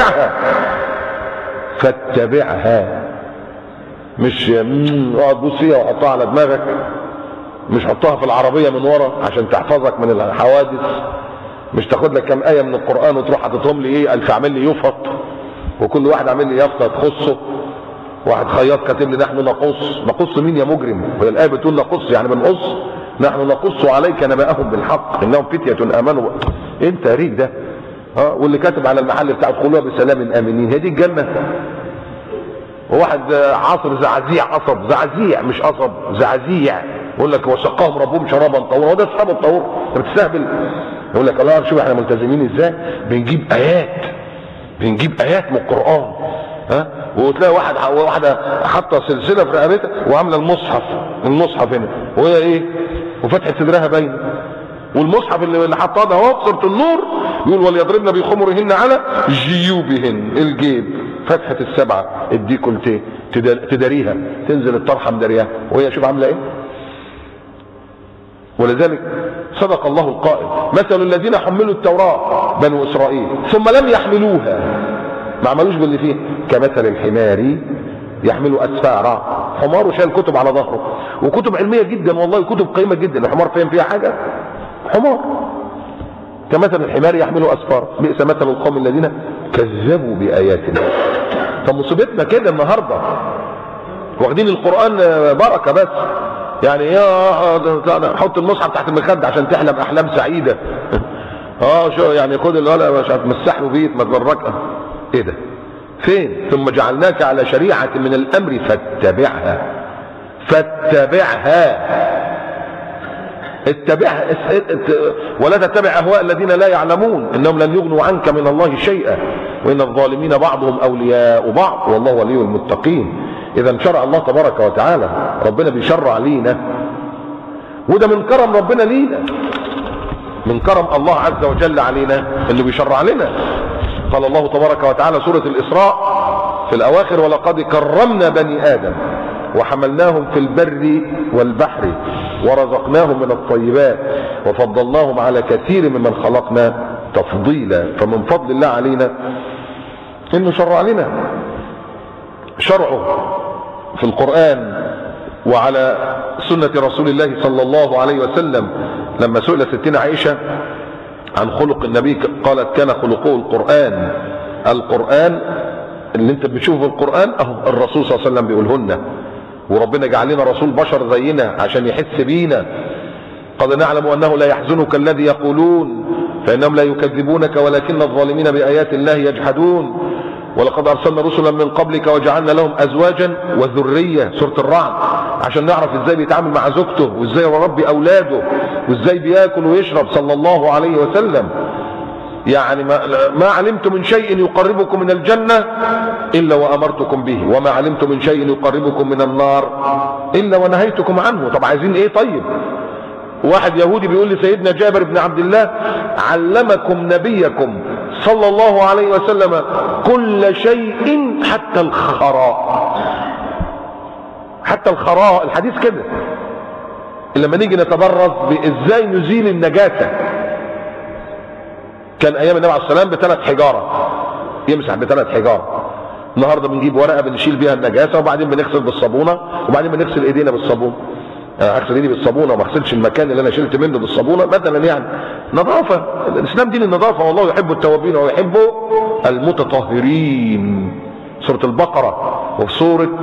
فاتبعها. مش اقعد بص فيها وحطها على دماغك، مش حطها في العربية من ورا عشان تحفظك من الحوادث، مش تاخد لك كم آية من القرآن وتروح حاططهم لي ايه الف اعمل لي يفط وكل واحد عامل لي يافطة تخصه. واحد خياط كاتب لي نحن نقص مين يا مجرم؟ وهي الآية بتقول نقص يعني بنقص؟ نحن نقص عليك نبأهم بالحق انهم فتية امنوا. انت ريك ده واللي كاتب على المحل بتاع ادخلوها بسلام امنين، هي دي الجنة؟ وواحد عصر زعزيع قصب، زعزيع مش قصب، زعزيع، يقول لك وسقاهم ربهم شرابا طهورا. هو ده الشراب الطهور؟ انت بتستهبل. يقول لك الله شوف احنا ملتزمين ازاي، بنجيب ايات من القرآن وتلاقي واحده حاطه سلسله في رقبتها وعامله المصحف هنا وهي ايه وفتحه صدرها باينه، والمصحف اللي حاطاه ده اهو سوره النور يقول وليضربن بخمرهن على جيوبهن، الجيب فتحه ال7 الديكولتيه تداريها، تنزل الطرحه مداريها وهي شوف عامله ايه. ولذلك صدق الله القائل مثل الذين حملوا التوراة بنو اسرائيل ثم لم يحملوها، ما عملوش باللي فيه، كمثل الحمار يحمل اسفارا. حمار وشايل كتب على ظهره وكتب علميه جدا والله، كتب قيمه جدا، الحمار فاهم فيها حاجه؟ حمار. كمثل الحمار يحمل اسفارا بئس مثل القوم الذين كذبوا بآياتنا. طب مصيبتنا كده النهارده، واخدين القرآن بركة بس، يعني يا حط المصحف تحت المخدة عشان تحلم أحلام سعيدة. شو يعني، خد الولد مش هتمسح له بيت ما تبركها. ايه ده؟ فين؟ ثم جعلناك على شريعة من الأمر فاتبعها. اتبعها ولا تتبع أهواء الذين لا يعلمون إنهم لن يغنوا عنك من الله شيئا وإن الظالمين بعضهم أولياء بعض والله ولي المتقين. إذا شرع الله تبارك وتعالى، ربنا بيشرع لينا، وده من كرم ربنا لينا، من كرم الله عز وجل علينا إنه بيشرع لنا. قال الله تبارك وتعالى سورة الإسراء في الأواخر: ولقد كرمنا بني آدم وحملناهم في البر والبحر ورزقناهم من الطيبات وفضلناهم على كثير ممن خلقنا تفضيلا. فمن فضل الله علينا إنه شرع لنا شرعه في القرآن وعلى سنة رسول الله صلى الله عليه وسلم. لما سئلت ستنا عائشة عن خلق النبي قالت: كان خلقه القرآن. القرآن اللي انت بتشوفه في القرآن اهو الرسول صلى الله عليه وسلم بيقولهن، وربنا جعل لنا رسول بشر زينا عشان يحس بينا. قد نعلم انه لا يحزنك الذي يقولون فانهم لا يكذبونك ولكن الظالمين بآيات الله يجحدون. ولقد ارسلنا رسلا من قبلك وجعلنا لهم ازواجا وذريه، سوره الرعد، عشان نعرف ازاي بيتعامل مع زوجته وازاي يربي اولاده وازاي بياكل ويشرب صلى الله عليه وسلم. يعني ما علمت من شيء يقربكم من الجنه الا وامرتكم به وما علمت من شيء يقربكم من النار الا ونهيتكم عنه. طب عايزين ايه؟ طيب واحد يهودي بيقول لسيدنا جابر بن عبد الله: علمكم نبيكم صلى الله عليه وسلم كل شيء حتى الخراء. حتى الخراء، الحديث كده. لما نيجي نتبرز بازاي نزيل النجاسة، كان ايام النبي عليه السلام ب3 حجارة يمسح ب3 حجارة. النهارده بنجيب ورقة بنشيل بيها النجاسة وبعدين بنغسل بالصابونة وبعدين بنغسل ايدينا بالصابون. اغسل ايدي بالصابونه وما اغسلش المكان اللي انا شلت منه بالصابونه مثلا. يعني نظافه، الاسلام دين النظافه، والله يحب التوابين ويحب المتطهرين. سوره البقره وفي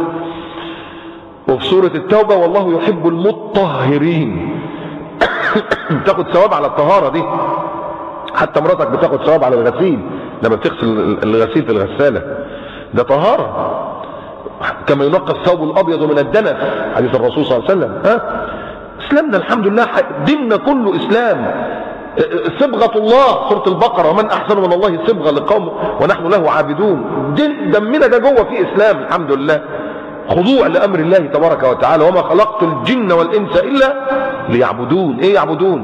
سوره التوبه: والله يحب المطهرين. بتاخد ثواب على الطهاره دي، حتى مراتك بتاخد ثواب على الغسيل لما بتغسل الغسيل في الغساله، ده طهاره. كما ينقى الثوب الابيض من الدنس، حديث الرسول صلى الله عليه وسلم. اسلامنا الحمد لله ديننا كله اسلام. صبغه الله، سوره البقره: ومن احسن من الله صبغه لقوم ونحن له عابدون. دمنا ده جوه فيه اسلام الحمد لله، خضوع لامر الله تبارك وتعالى. وما خلقت الجن والانس الا ليعبدون. ايه يعبدون؟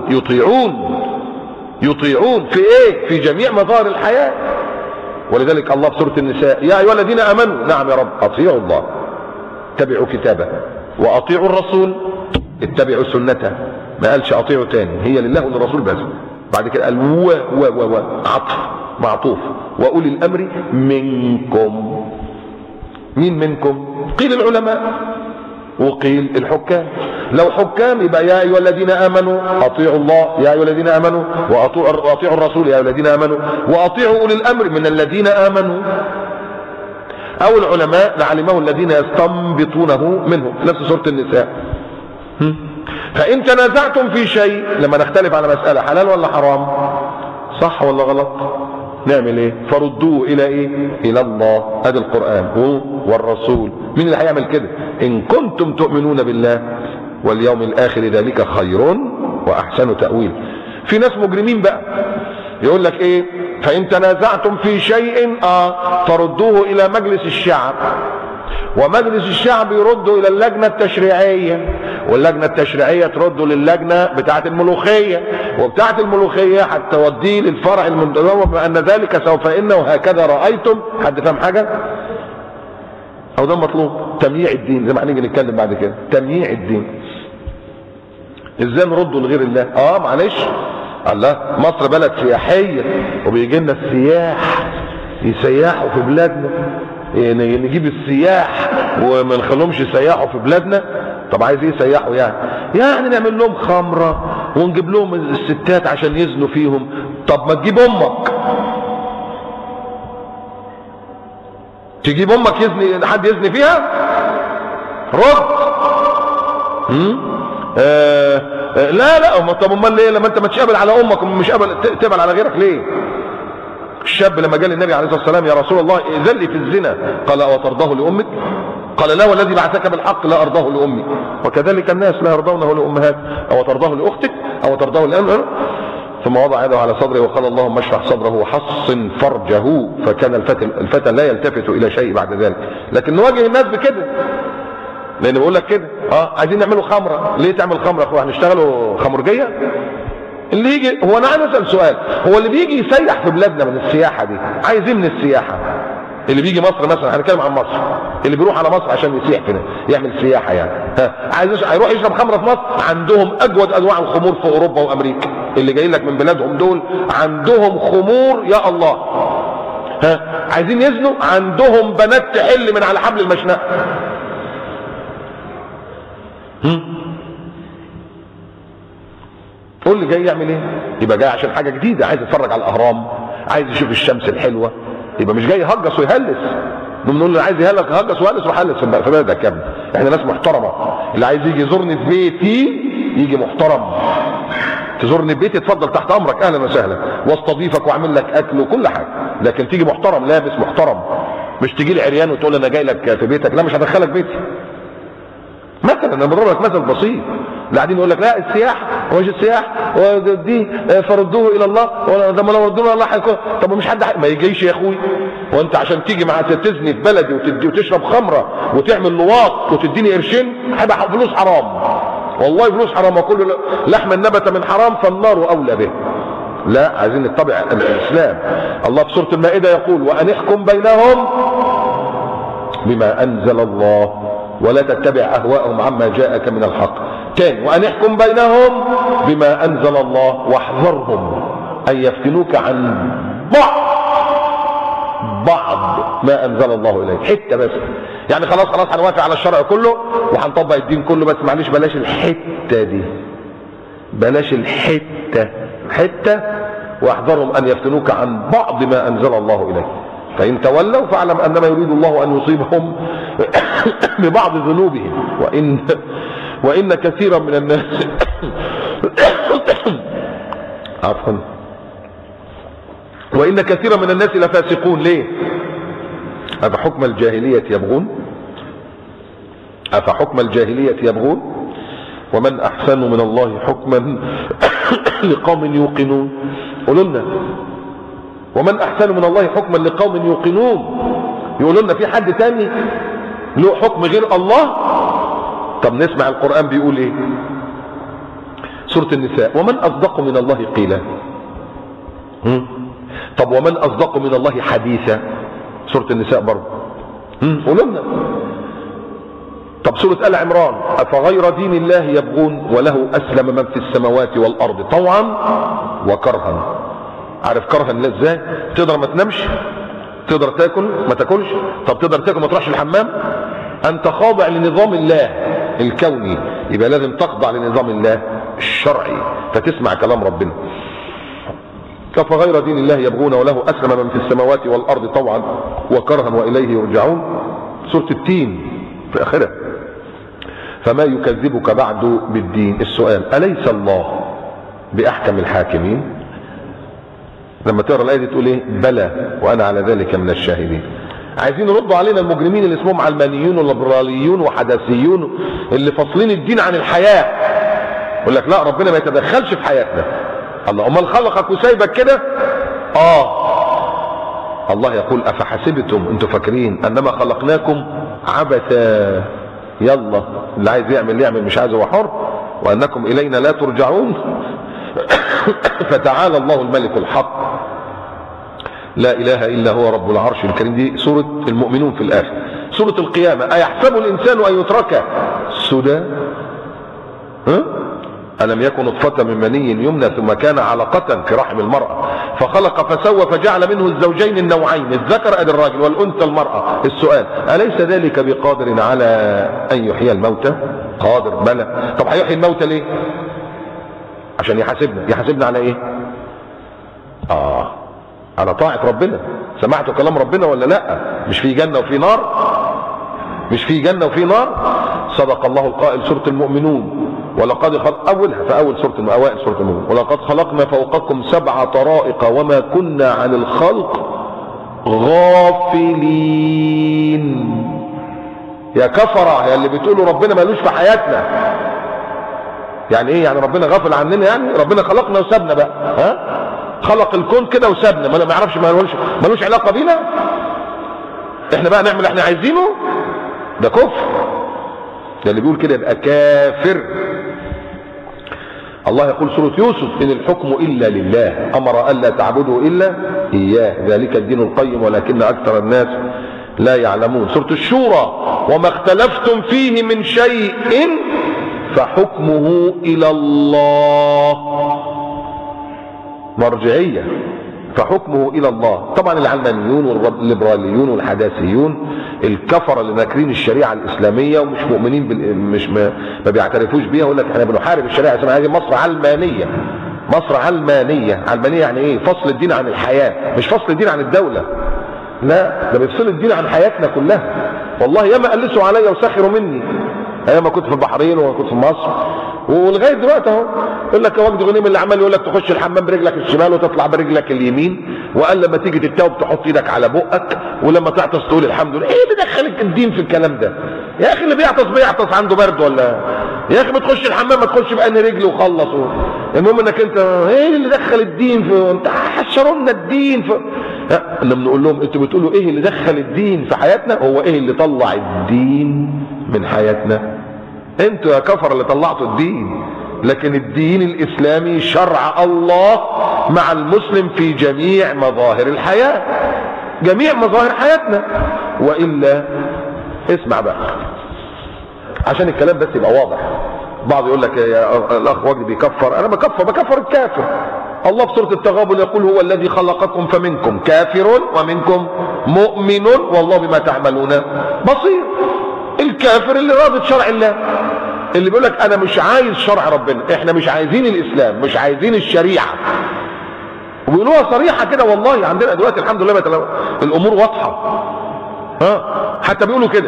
يطيعون في ايه؟ في جميع مظاهر الحياه. ولذلك الله في سورة النساء: يا أيها الذين آمنوا، نعم يا رب، أطيعوا الله، اتبعوا كتابه، وأطيعوا الرسول، اتبعوا سنته. ما قالش أطيعوا تاني، هي لله وللرسول بس. بعد كده قال عطف معطوف: وأولي الأمر منكم. مين منكم؟ قيل العلماء وقيل الحكام. لو حكام يبقى يا ايها الذين امنوا اطيعوا الله، يا ايها الذين امنوا، واطيعوا الرسول، يا ايها الذين امنوا، واطيعوا اولي الامر من الذين امنوا. او العلماء لعلمه الذين يستنبطونه منهم، نفس سوره النساء. فان تنازعتم في شيء، لما نختلف على مساله حلال ولا حرام، صح ولا غلط، نعمل ايه؟ فردوه الى ايه؟ الى الله. هذا القرآن والرسول. مين اللي هيعمل كده؟ ان كنتم تؤمنون بالله واليوم الاخر ذلك خير واحسن تأويل. في ناس مجرمين بقى يقول لك ايه؟ فان تنازعتم في شيء فردوه الى مجلس الشعب، ومجلس الشعب يردوا الى اللجنة التشريعية، واللجنة التشريعية تردوا للجنة بتاعة الملوخية، وبتاعة الملوخية هتوديه للفرع المنتظم بأن ذلك سوف إنه هكذا رأيتم. حد فاهم حاجة؟ أو ده مطلوب تمييع الدين، زي ما هنيجي نتكلم بعد كده. تمييع الدين ازاي نرده لغير الله؟ معلش، الله، مصر بلد سياحية وبيجي لنا السياح يسيحوا في بلادنا، نجيب السياح وما نخليهمش يسيحوا في بلادنا. طب عايز ايه يسيحوا يعني نعمل لهم خمرة ونجيب لهم الستات عشان يزنوا فيهم. طب ما تجيب امك، تجيب امك يزني حد يزني فيها؟ رد. لا طب امال ليه لما انت ما تقبل على امك ومش تقبل على غيرك ليه؟ الشاب لما جاء للنبي عليه الصلاه والسلام: يا رسول الله ائذن لي في الزنا. قال: او ترضاه لامك؟ قال: لا والذي بعثك بالحق لا ارضاه لامي. وكذلك الناس لا يرضونه لامهات. او ترضاه لاختك او ترضاه لامك. ثم وضع يده على صدره وقال: اللهم اشرح صدره وحصن فرجه. فكان الفتى لا يلتفت الى شيء بعد ذلك. لكن نواجه الناس بكده، لان بقول لك كده عايزين نعملوا خمره. ليه تعمل خمره يا اخويا؟ هنشتغلوا خمرجيه؟ اللي يجي هو انا عايز اسال سؤال، هو اللي بيجي يسيح في بلادنا من السياحه دي عايز ايه من السياحه؟ اللي بيجي مصر مثلا، هنتكلم عن مصر، اللي بيروح على مصر عشان يسيح كده يعمل سياحه يعني، عايز هيروح يشرب خمره في مصر؟ عندهم اجود انواع الخمور في اوروبا وامريكا. اللي جايين لك من بلادهم دول عندهم خمور يا الله. عايزين يزنوا؟ عندهم بنات تحل من على حبل المشنقه. قول لي جاي يعمل ايه؟ يبقى جاي عشان حاجه جديده، عايز يتفرج على الاهرام، عايز يشوف الشمس الحلوه، يبقى مش جاي يهجص ويهلس. بنقول له عايز يهلك هجص وهلس وحلس في بلدك يا ابني. احنا ناس محترمه، اللي عايز يجي يزورني في بيتي يجي محترم. تزورني في بيتي اتفضل تحت امرك، اهلا وسهلا، واستضيفك واعمل لك اكل وكل حاجه، لكن تيجي محترم لابس محترم، مش تيجي لي عريان وتقول انا جاي لك في بيتك. لا مش هدخلك بيتي. مثلا انا بضرب لك مثل بسيط. اللي قاعدين يقول لك لا السياحه ومش السياحه ودي فردوه الى الله، ولا لما لو ردوه الى الله هيكون. طب مش حد ما يجيش يا اخوي؟ وانت عشان تيجي مع تزني في بلدي وتشرب خمره وتعمل لواط وتديني قرشين هيبقى فلوس حرام. والله فلوس حرام، وكل لحم نبت من حرام فالنار اولى به. لا، عايزين نتبع الاسلام. الله في سوره المائده يقول: وان احكم بينهم بما انزل الله ولا تتبع اهواءهم عما جاءك من الحق. تاني: وان احكم بينهم بما انزل الله واحذرهم ان يفتنوك عن بعض ما انزل الله اليك. حته بس يعني، خلاص هنوافق على الشرع كله وهنطبق الدين كله، بس معلش بلاش الحته دي، بلاش حته واحذرهم ان يفتنوك عن بعض ما انزل الله اليك. فإن تولوا فاعلم أنما يريد الله أن يصيبهم ببعض ذنوبهم وإن كثيرا من الناس عفوا وإن كثيرا من الناس لفاسقون. ليه؟ أفحكم الجاهلية يبغون؟ أفحكم الجاهلية يبغون ومن أحسن من الله حكما لقوم يوقنون. قولوا لنا ومن احسن من الله حكما لقوم يوقنون. يقولوا لنا في حد تاني له حكم غير الله؟ طب نسمع القرآن بيقول ايه. سورة النساء: ومن اصدق من الله قيلا. طب ومن اصدق من الله حديثا؟ سورة النساء برضه. قولوا لنا. طب سورة آل عمران: افغير دين الله يبغون وله اسلم من في السماوات والارض طوعا وكرها. عارف كرها ازاي؟ تقدر ما تنامش، تقدر تاكل ما تاكلش، طب تقدر تاكل ما تروحش الحمام. انت خاضع لنظام الله الكوني، يبقى لازم تخضع لنظام الله الشرعي فتسمع كلام ربنا. فغير دين الله يبغون وله اسلم من في السماوات والارض طوعا وكرها واليه يرجعون. سورة التين في اخرها: فما يكذبك بعد بالدين. السؤال: اليس الله باحكم الحاكمين؟ لما تقرا الايه دي تقول ايه؟ بلى وانا على ذلك من الشاهدين. عايزين يردوا علينا المجرمين اللي اسمهم علمانيون وليبراليون وحداثيون اللي فاصلين الدين عن الحياه. يقول لك لا ربنا ما يتدخلش في حياتنا. الله امال خلقك وسايبك كده؟ الله يقول: افحسبتم، انتوا فاكرين انما خلقناكم عبثا، يلا اللي عايز يعمل مش عايز هو حر، وانكم الينا لا ترجعون. فتعالى الله الملك الحق لا اله الا هو رب العرش الكريم. دي سورة المؤمنون في الاخر. سورة القيامة: ايحسب الانسان ان يترك سدى؟ الم يكن نطفة من مني يمنى ثم كان علقة في رحم المرأة فخلق فسوى فجعل منه الزوجين النوعين الذكر ادي الراجل والانثى المرأة. السؤال: اليس ذلك بقادر على ان يحيي الموتى؟ قادر، بلى. طب هيحيي الموتى ليه؟ عشان يحاسبنا على ايه؟ على طاعة ربنا. سمعتوا كلام ربنا ولا لا؟ مش في جنة وفي نار؟ مش في جنة وفي نار؟ صدق الله القائل سورة المؤمنون، ولقد أولها في أول سورة أوائل سورة المؤمنون، ولقد خلقنا فوقكم 7 طرائق وما كنا عن الخلق غافلين. يا كفرة يا اللي بتقولوا ربنا مالوش في حياتنا، يعني ايه يعني ربنا غافل عننا؟ يعني ربنا خلقنا وسابنا بقى، ها؟ خلق الكون كده وسابنا، ما يعرفش، مالوش علاقة بينا؟ احنا بقى نعمل احنا عايزينه؟ ده كفر، ده اللي بيقول كده يبقى كافر. الله يقول سورة يوسف إن الحكم إلا لله أمر ألا تعبدوا إلا إياه ذلك الدين القيم ولكن أكثر الناس لا يعلمون. سورة الشورى وما اختلفتم فيه من شيء فحكمه إلى الله، مرجعية، فحكمه إلى الله. طبعا العلمانيون والليبراليون والحداثيون الكفر اللي ناكرين الشريعة الإسلامية ومش مؤمنين مش ما بيعترفوش بيها، يقول لك احنا بنحارب الشريعة الإسلامية. هذه مصر علمانية، مصر علمانية. علمانية يعني ايه؟ فصل الدين عن الحياة، مش فصل الدين عن الدولة، لا ده بيفصل الدين عن حياتنا كلها. والله ياما قلسوا عليا وسخروا مني ايام ما كنت في البحرين وكنت في مصر، ولغايه دلوقتي اهو يقول لك وجد غنيم اللي عمال يقول لك تخش الحمام برجلك الشمال وتطلع برجلك اليمين، وقال لما تيجي تتوب تحط ايدك على بقك، ولما تعطس تقول الحمد لله. ايه اللي دخلك الدين في الكلام ده يا اخي؟ اللي بيعطس عنده برد ولا يا اخي؟ بتخش الحمام ما تخش بأني رجل وخلص. المهم انك انت ايه اللي دخل الدين في؟ انت حشروا لنا الدين في. احنا بنقول لهم انتوا بتقولوا ايه اللي دخل الدين في حياتنا؟ هو ايه اللي طلع الدين من حياتنا؟ انتوا يا كفر اللي طلعتوا الدين. لكن الدين الاسلامي شرع الله مع المسلم في جميع مظاهر الحياة، جميع مظاهر حياتنا. وإلا اسمع بقى عشان الكلام بس يبقى واضح. بعض يقول لك يا الاخ وجدي بيكفر. انا بكفر الكافر. الله في سورة التغابن يقول هو الذي خلقكم فمنكم كافر ومنكم مؤمن والله بما تعملون بصير. الكافر اللي راضي شرع الله، اللي بيقول لك انا مش عايز شرع ربنا، احنا مش عايزين الاسلام، مش عايزين الشريعه، وبيقولوها صريحه كده. والله عندنا دلوقتي الحمد لله الامور واضحه، حتى بيقولوا كده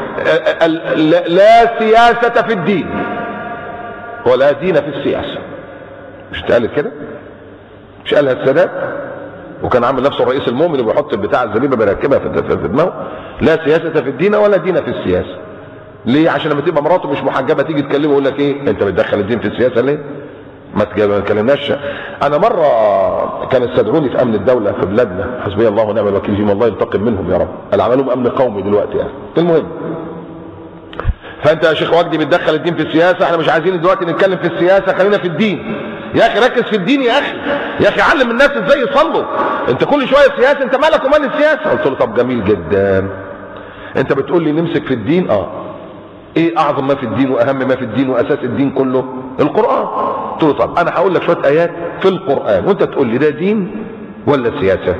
لا سياسه في الدين ولا دين في السياسه. مش اتقالت كده؟ مش قالها السادات وكان عامل نفسه الرئيس المؤمن وبيحط بتاع الزبيبه بيركبها في دماغه؟ لا سياسه في الدين ولا دين في السياسه. ليه؟ عشان لما تبقى مراته مش محجبه تيجي تكلمه يقول لك ايه انت بتدخل الدين في السياسه ليه؟ ما تكلمناش. انا مره كانوا استدعوني في امن الدوله في بلادنا، حسبي الله ونعم الوكيل فيهم، الله ينتقم منهم يا رب، اللي عملوهم امن قومي دلوقتي يعني. المهم فانت يا شيخ وجدي بتدخل الدين في السياسه، احنا مش عايزين دلوقتي نتكلم في السياسه، خلينا في الدين. يا اخي ركز في الدين يا اخي، يا اخي علم الناس ازاي يصلوا. انت كل شويه سياسه، انت مالك ومال السياسه؟ قلت له طب جميل جدا، انت بتقول لي نمسك في الدين، ايه اعظم ما في الدين واهم ما في الدين واساس الدين كله؟ القران. قلت له طب انا هقول لك شويه ايات في القران وانت تقول لي ده دين ولا سياسه.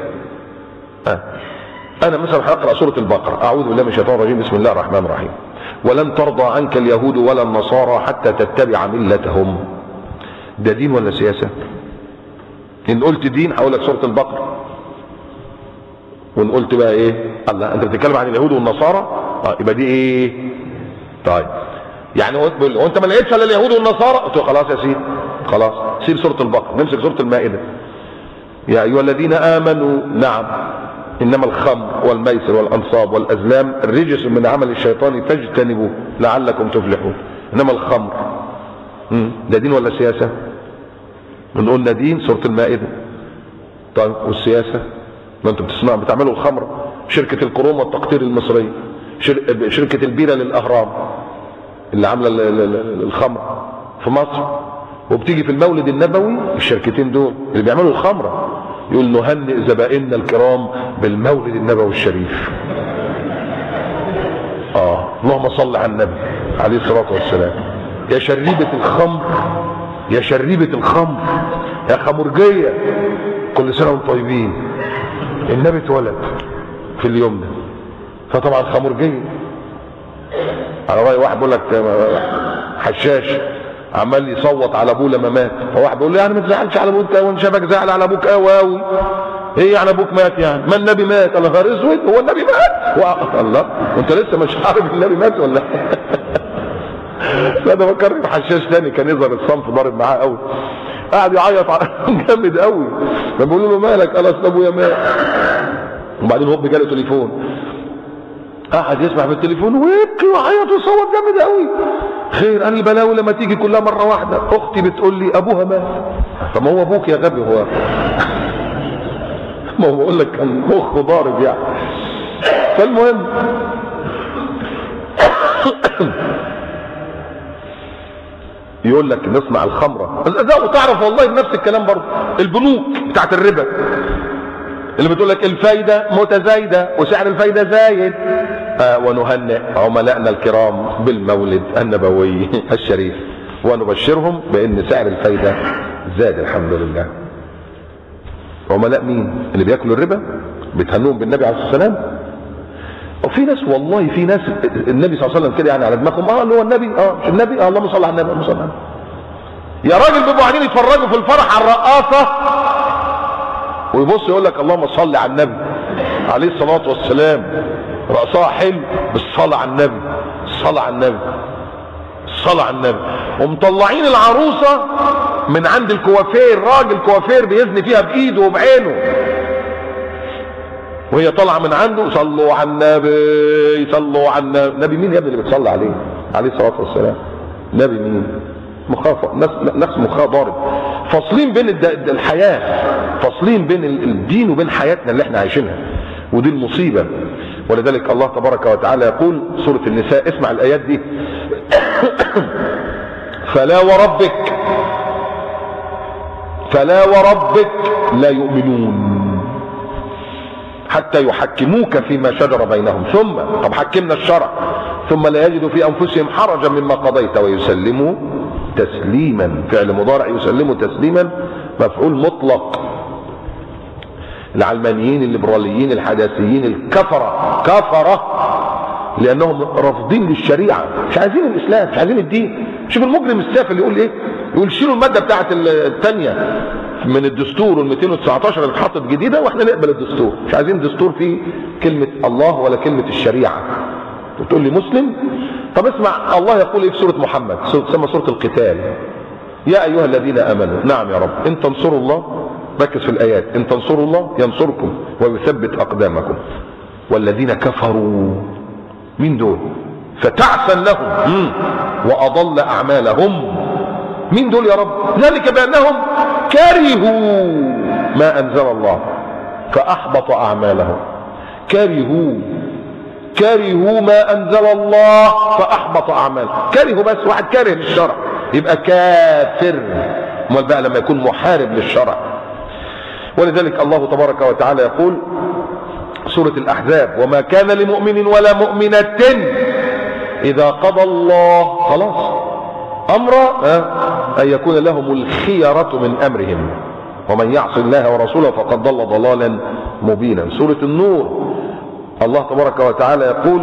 انا مثلا هقرا سوره البقره، اعوذ بالله من الشيطان الرجيم، بسم الله الرحمن الرحيم. ولن ترضى عنك اليهود ولا النصارى حتى تتبع ملتهم. ده دين ولا سياسه؟ ان قلت دين هقول لك سوره البقره، وان قلت بقى ايه؟ الله انت بتتكلم عن اليهود والنصارى، يبقى دي ايه؟ طيب يعني وانت ما لقيتش الا اليهود والنصارى؟ قلت له خلاص يا سيدي، خلاص سيب سوره البقره، نمسك سوره المائده. يا ايها الذين امنوا، نعم، انما الخمر والميسر والانصاب والازلام رجس من عمل الشيطان فاجتنبوه لعلكم تفلحون. انما الخمر ده دين ولا سياسه؟ من قلنا دين سوره المائده. طيب والسياسه؟ ما انتم بتعملوا الخمر، شركه الكروم والتقطير المصريه، شركه البيره للاهرام اللي عامله الخمر في مصر، وبتيجي في المولد النبوي الشركتين دول اللي بيعملوا الخمره يقول نهنئ زبائننا الكرام بالمولد النبوي الشريف. اللهم صل على النبي عليه الصلاه والسلام. يا شريبه الخمر، يا شريبه الخمر، يا خمرجيه، كل سنه وانتم طيبين. النبي اتولد في اليوم ده، فطبعا خمرجيه. على راي واحد بيقول لك حشاش عمال يصوت على ابوه لما مات، فواحد بيقول له يعني ما تزعلش على ابوك، وانت شافك زعل على ابوك قوي قوي. ايه يعني ابوك مات يعني؟ ما النبي مات. الله نهار اسود، هو النبي مات؟ الله، وانت لسه مش عارف النبي مات ولا؟ لا ده فكرني بحشاش تاني كان يظهر الصنف ضارب معاه قوي، قاعد يعيط جامد قوي، فبيقولوا له مالك؟ قال اصل ابويا مات. وبعدين هوب جاله تليفون، قاعد يسمع في التليفون ويبكي ويعيط ويصوت جامد قوي. خير؟ قال البلاوي لما تيجي كلها مره واحده. اختي بتقول لي ابوها مات. طب ما هو ابوك يا غبي، هو ما هو بقول لك كان مخه ضارب يعني. فالمهم يقول لك نصنع الخمره، وتعرف والله بنفس الكلام برضه البنوك بتاعت الربا اللي بتقول لك الفايده متزايده وسعر الفايده زايد. ونهنئ عملائنا الكرام بالمولد النبوي الشريف ونبشرهم بان سعر الفايده زاد الحمد لله. عملاء مين؟ اللي بياكلوا الربا بتهنوهم بالنبي عليه الصلاه والسلام. وفي ناس والله، في ناس النبي صلى الله عليه وسلم كده يعني على دماغهم، اللي هو النبي، مش النبي، اللهم صل على النبي، اللهم صل على النبي. يا راجل بيبقوا قاعدين يتفرجوا في الفرح على الرقاصه ويبص يقول لك اللهم صل على النبي عليه الصلاه والسلام، رقصها حلو بالصلاه على النبي، الصلاه على النبي، الصلاه على النبي. ومطلعين العروسه من عند الكوافير، راجل كوافير بيزني فيها بايده وبعينه، وهي طالعه من عنده صلوا على النبي، صلوا على النبي. نبي مين يا ابني اللي بتصلي عليه عليه الصلاه والسلام؟ نبي مين؟ مخافه، ناس مخها ضارب. فاصلين بين الحياه، فاصلين بين الدين وبين حياتنا اللي احنا عايشينها، ودي المصيبه. ولذلك الله تبارك وتعالى يقول سوره النساء، اسمع الايات دي: فلا وربك، فلا وربك لا يؤمنون حتى يحكموك فيما شجر بينهم، ثم طب حكمنا الشرع، ثم لا يجدوا في انفسهم حرجا مما قضيت ويسلموا تسليما. فعل مضارع يسلموا تسليما، مفعول مطلق. العلمانيين الليبراليين الحداثيين الكفره، كفره لانهم رافضين للشريعه، مش عايزين الاسلام، مش عايزين الدين. شوف المجرم السافل اللي يقول ايه، يقول شيلوا الماده بتاعت الثانيه من الدستور، وال 219 اللي اتحطت جديده، واحنا نقبل الدستور، مش عايزين دستور فيه كلمه الله ولا كلمه الشريعه. تقول لي مسلم؟ طب اسمع الله يقول ايه في سوره محمد، تسمى سوره القتال: يا ايها الذين امنوا. نعم يا رب، ان تنصروا الله، ركز في الايات، ان تنصروا الله ينصركم ويثبت اقدامكم، والذين كفروا مين دول؟ فتعسا لهم واضل اعمالهم. مين دول يا رب؟ ذلك بانهم كرهوا ما انزل الله فاحبط اعمالهم. كرهوا ما انزل الله فاحبط اعمالهم. كرهوا، بس واحد كاره للشرع يبقى كافر، امال بقى لما يكون محارب للشرع. ولذلك الله تبارك وتعالى يقول سورة الأحزاب: وما كان لمؤمن ولا مؤمنة إذا قضى الله خلاص أمرا أن يكون لهم الخيرة من أمرهم ومن يعص الله ورسوله فقد ضل ضلالا مبينا. سورة النور الله تبارك وتعالى يقول: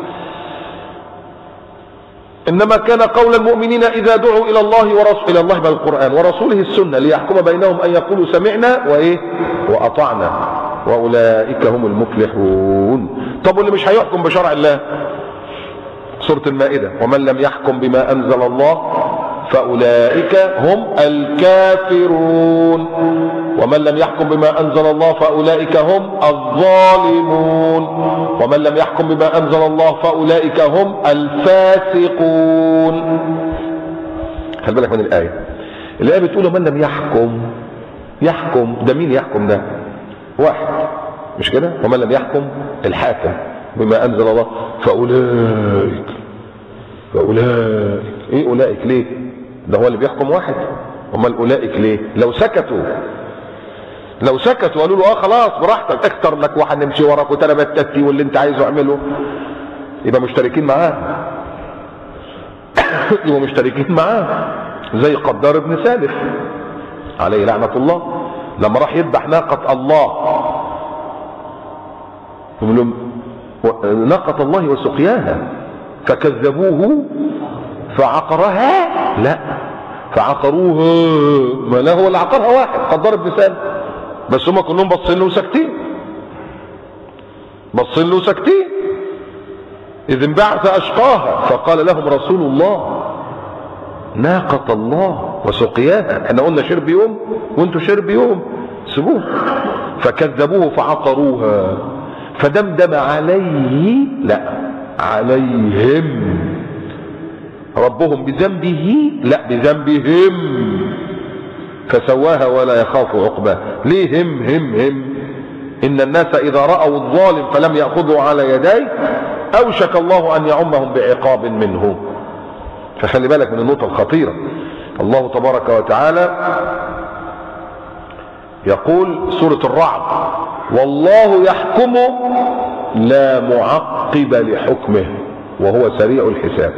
إنما كان قول المؤمنين إذا دعوا إلى الله إلى الله بالقرآن ورسوله السنة ليحكم بينهم أن يقولوا سمعنا وأطعنا وأولئك هم المفلحون. طب واللي مش هيحكم بشرع الله؟ سورة المائدة: ومن لم يحكم بما أنزل الله فأولئك هم الكافرون، ومن لم يحكم بما أنزل الله فأولئك هم الظالمون، ومن لم يحكم بما أنزل الله فأولئك هم الفاسقون. خلي بالك من الآية بتقول ومن لم يحكم ده مين يحكم؟ ده واحد، مش كده؟ ومن لم يحكم الحاكم بما أنزل الله فأولئك ايه أولئك ليه؟ ده هو اللي بيحكم واحد، امال أولئك ليه؟ لو سكتوا قالوا له خلاص براحتك اختر لك واحد نمشي وراك وتربتتي واللي انت عايزه اعمله، يبقى مشتركين معاه زي قدار بن سالف عليه لعنة الله لما راح يذبح ناقة الله، يقول لهم ناقة الله وسقياها فكذبوه فعقرها، لا فعقروها، ما لا هو اللي عقرها واحد قدار بن سالف، بس هم كلهم باصين له وساكتين، باصين له وساكتين. إذ انبعث أشقاها فقال لهم رسول الله ناقة الله وسقياها. احنا قلنا شرب يوم وانتوا شرب يوم، سيبوه. فكذبوه فعقروها فدمدم عليه، لا عليهم، ربهم بذنبه، لا بذنبهم، فسواها ولا يخاف عقباه. ليه هم إن الناس إذا رأوا الظالم فلم يأخذوا على يديه أوشك الله أن يعمهم بعقاب منه. فخلي بالك من النقطة الخطيرة. الله تبارك وتعالى يقول سورة الرعد والله يحكم لا معقب لحكمه وهو سريع الحساب.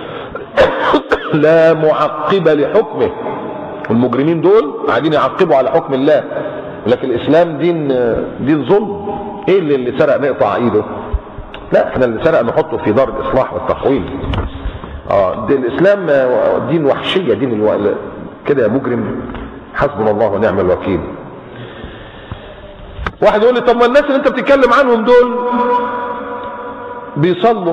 لا معقب لحكمه. المجرمين دول قاعدين يعقبوا على حكم الله، لكن الاسلام دين ظلم. ايه اللي سرق نقطع ايده؟ لا، احنا اللي سرق نحطه في دار الاصلاح والتقويم. الاسلام دين وحشيه، دين كده يا مجرم. حسبنا الله ونعم الوكيل. واحد يقول لي طب ما الناس اللي انت بتتكلم عنهم دول بيصلوا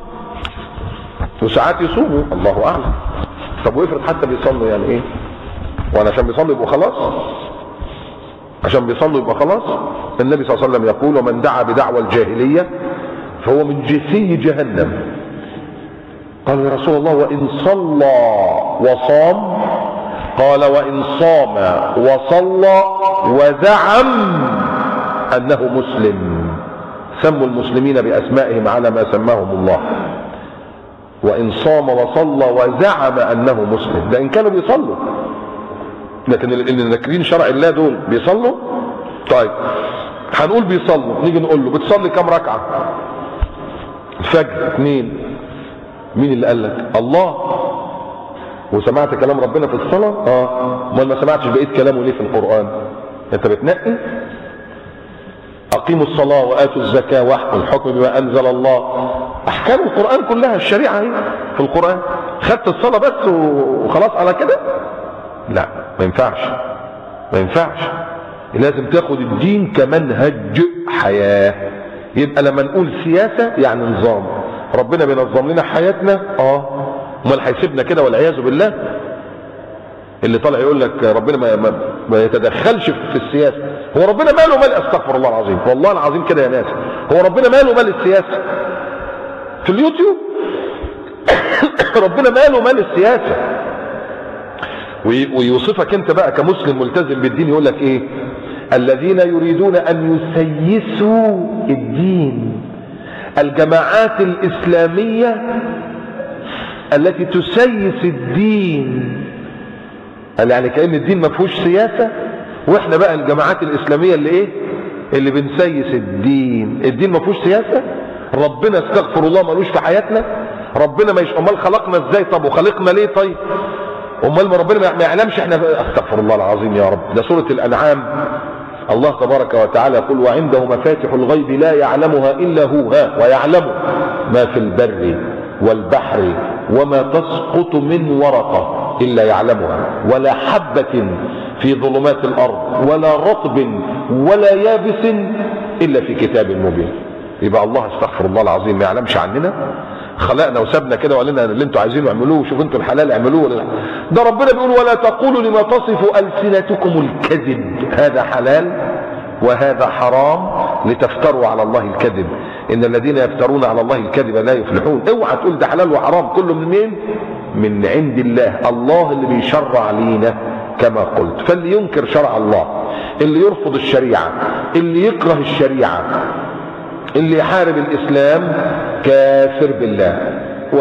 وساعات يصوموا، الله اعلم. طب وافرض حتى بيصلوا، يعني ايه؟ وانا عشان بيصلوا يبقوا خلاص؟ عشان بيصلوا يبقى خلاص؟ النبي صلى الله عليه وسلم يقول ومن دعا بدعوى الجاهليه فهو من جثي جهنم. قالوا يا رسول الله وإن صلى وصام؟ قال وإن صام وصلى وزعم أنه مسلم. سموا المسلمين بأسمائهم على ما سماهم الله. وإن صام وصلى وزعم أنه مسلم، ده إن كانوا بيصلوا. لكن اللي ناكرين شرع الله دول بيصلوا؟ طيب هنقول بيصلوا، نيجي نقول له بتصلي كم ركعة؟ الفجر 2. مين اللي قال لك؟ الله. وسمعت كلام ربنا في الصلاة؟ امال ما سمعتش بقية كلامه ليه في القرآن؟ انت بتنقي؟ اقيموا الصلاة واتوا الزكاة واحكموا الحكم بما انزل الله. احكام القرآن كلها، الشريعة هي في القرآن. خدت الصلاة بس وخلاص على كده؟ لا، ما ينفعش، ما ينفعش. لازم تاخد الدين كمنهج حياة. يبقى لما نقول سياسة يعني نظام، ربنا بينظم لنا حياتنا. امال هيسيبنا كده والعياذ بالله؟ اللي طالع يقول لك ربنا ما يتدخلش في السياسه، هو ربنا ماله مال؟ استغفر الله العظيم، والله العظيم كده يا ناس، هو ربنا ماله مال السياسه؟ في اليوتيوب ربنا ماله مال السياسه؟ ويوصفك انت بقى كمسلم ملتزم بالدين، يقول لك ايه؟ الذين يريدون ان يسيسوا الدين، الجماعات الإسلامية التي تسيس الدين. قال يعني كأن الدين ما فيهوش سياسة، واحنا بقى الجماعات الإسلامية اللي ايه؟ اللي بنسيس الدين. الدين ما فيهوش سياسة؟ ربنا استغفر الله مالوش في حياتنا؟ ربنا ما امال خلقنا ازاي؟ طب وخلقنا ليه طيب؟ امال ما ربنا ما يعلمش احنا؟ استغفر الله العظيم يا رب. ده سورة الأنعام الله تبارك وتعالى يقول وعنده مفاتح الغيب لا يعلمها إلا هو، ويعلم ما في البر والبحر وما تسقط من ورقة إلا يعلمها ولا حبة في ظلمات الأرض ولا رطب ولا يابس إلا في كتاب مبين. يبقى الله استغفر الله العظيم ما يعلمش عننا؟ خلقنا وسابنا كده وقال لنا اللي انتوا عايزينه اعملوه، شوفوا انتوا الحلال اعملوه ولا لا. ده ربنا بيقول ولا تقولوا لما تصف ألسنتكم الكذب هذا حلال وهذا حرام لتفتروا على الله الكذب ان الذين يفترون على الله الكذب لا يفلحون. اوعى تقول ده حلال وحرام، كله من مين؟ من عند الله. الله اللي بيشرع لينا كما قلت. فاللي ينكر شرع الله، اللي يرفض الشريعة، اللي يكره الشريعة، اللي يحارب الإسلام كافر بالله.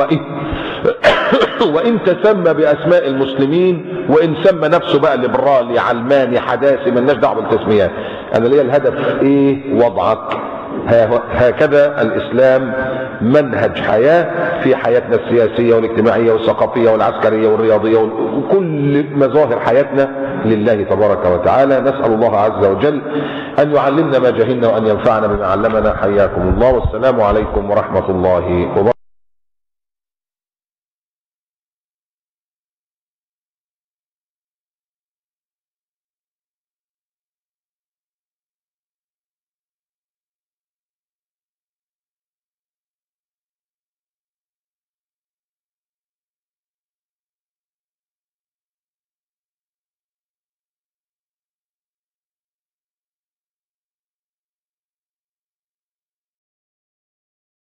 وإن تسمى بأسماء المسلمين، وإن سمى نفسه بقى ليبرالي علماني حداثي، مالناش دعوه بالتسميات. أنا ليا الهدف إيه؟ وضعك. هكذا الإسلام منهج حياة في حياتنا السياسية والاجتماعية والثقافية والعسكرية والرياضية وكل مظاهر حياتنا لله تبارك وتعالى. نسأل الله عز وجل أن يعلمنا ما جهلنا وأن ينفعنا بما علمنا. حياكم الله، والسلام عليكم ورحمة الله وبركاته.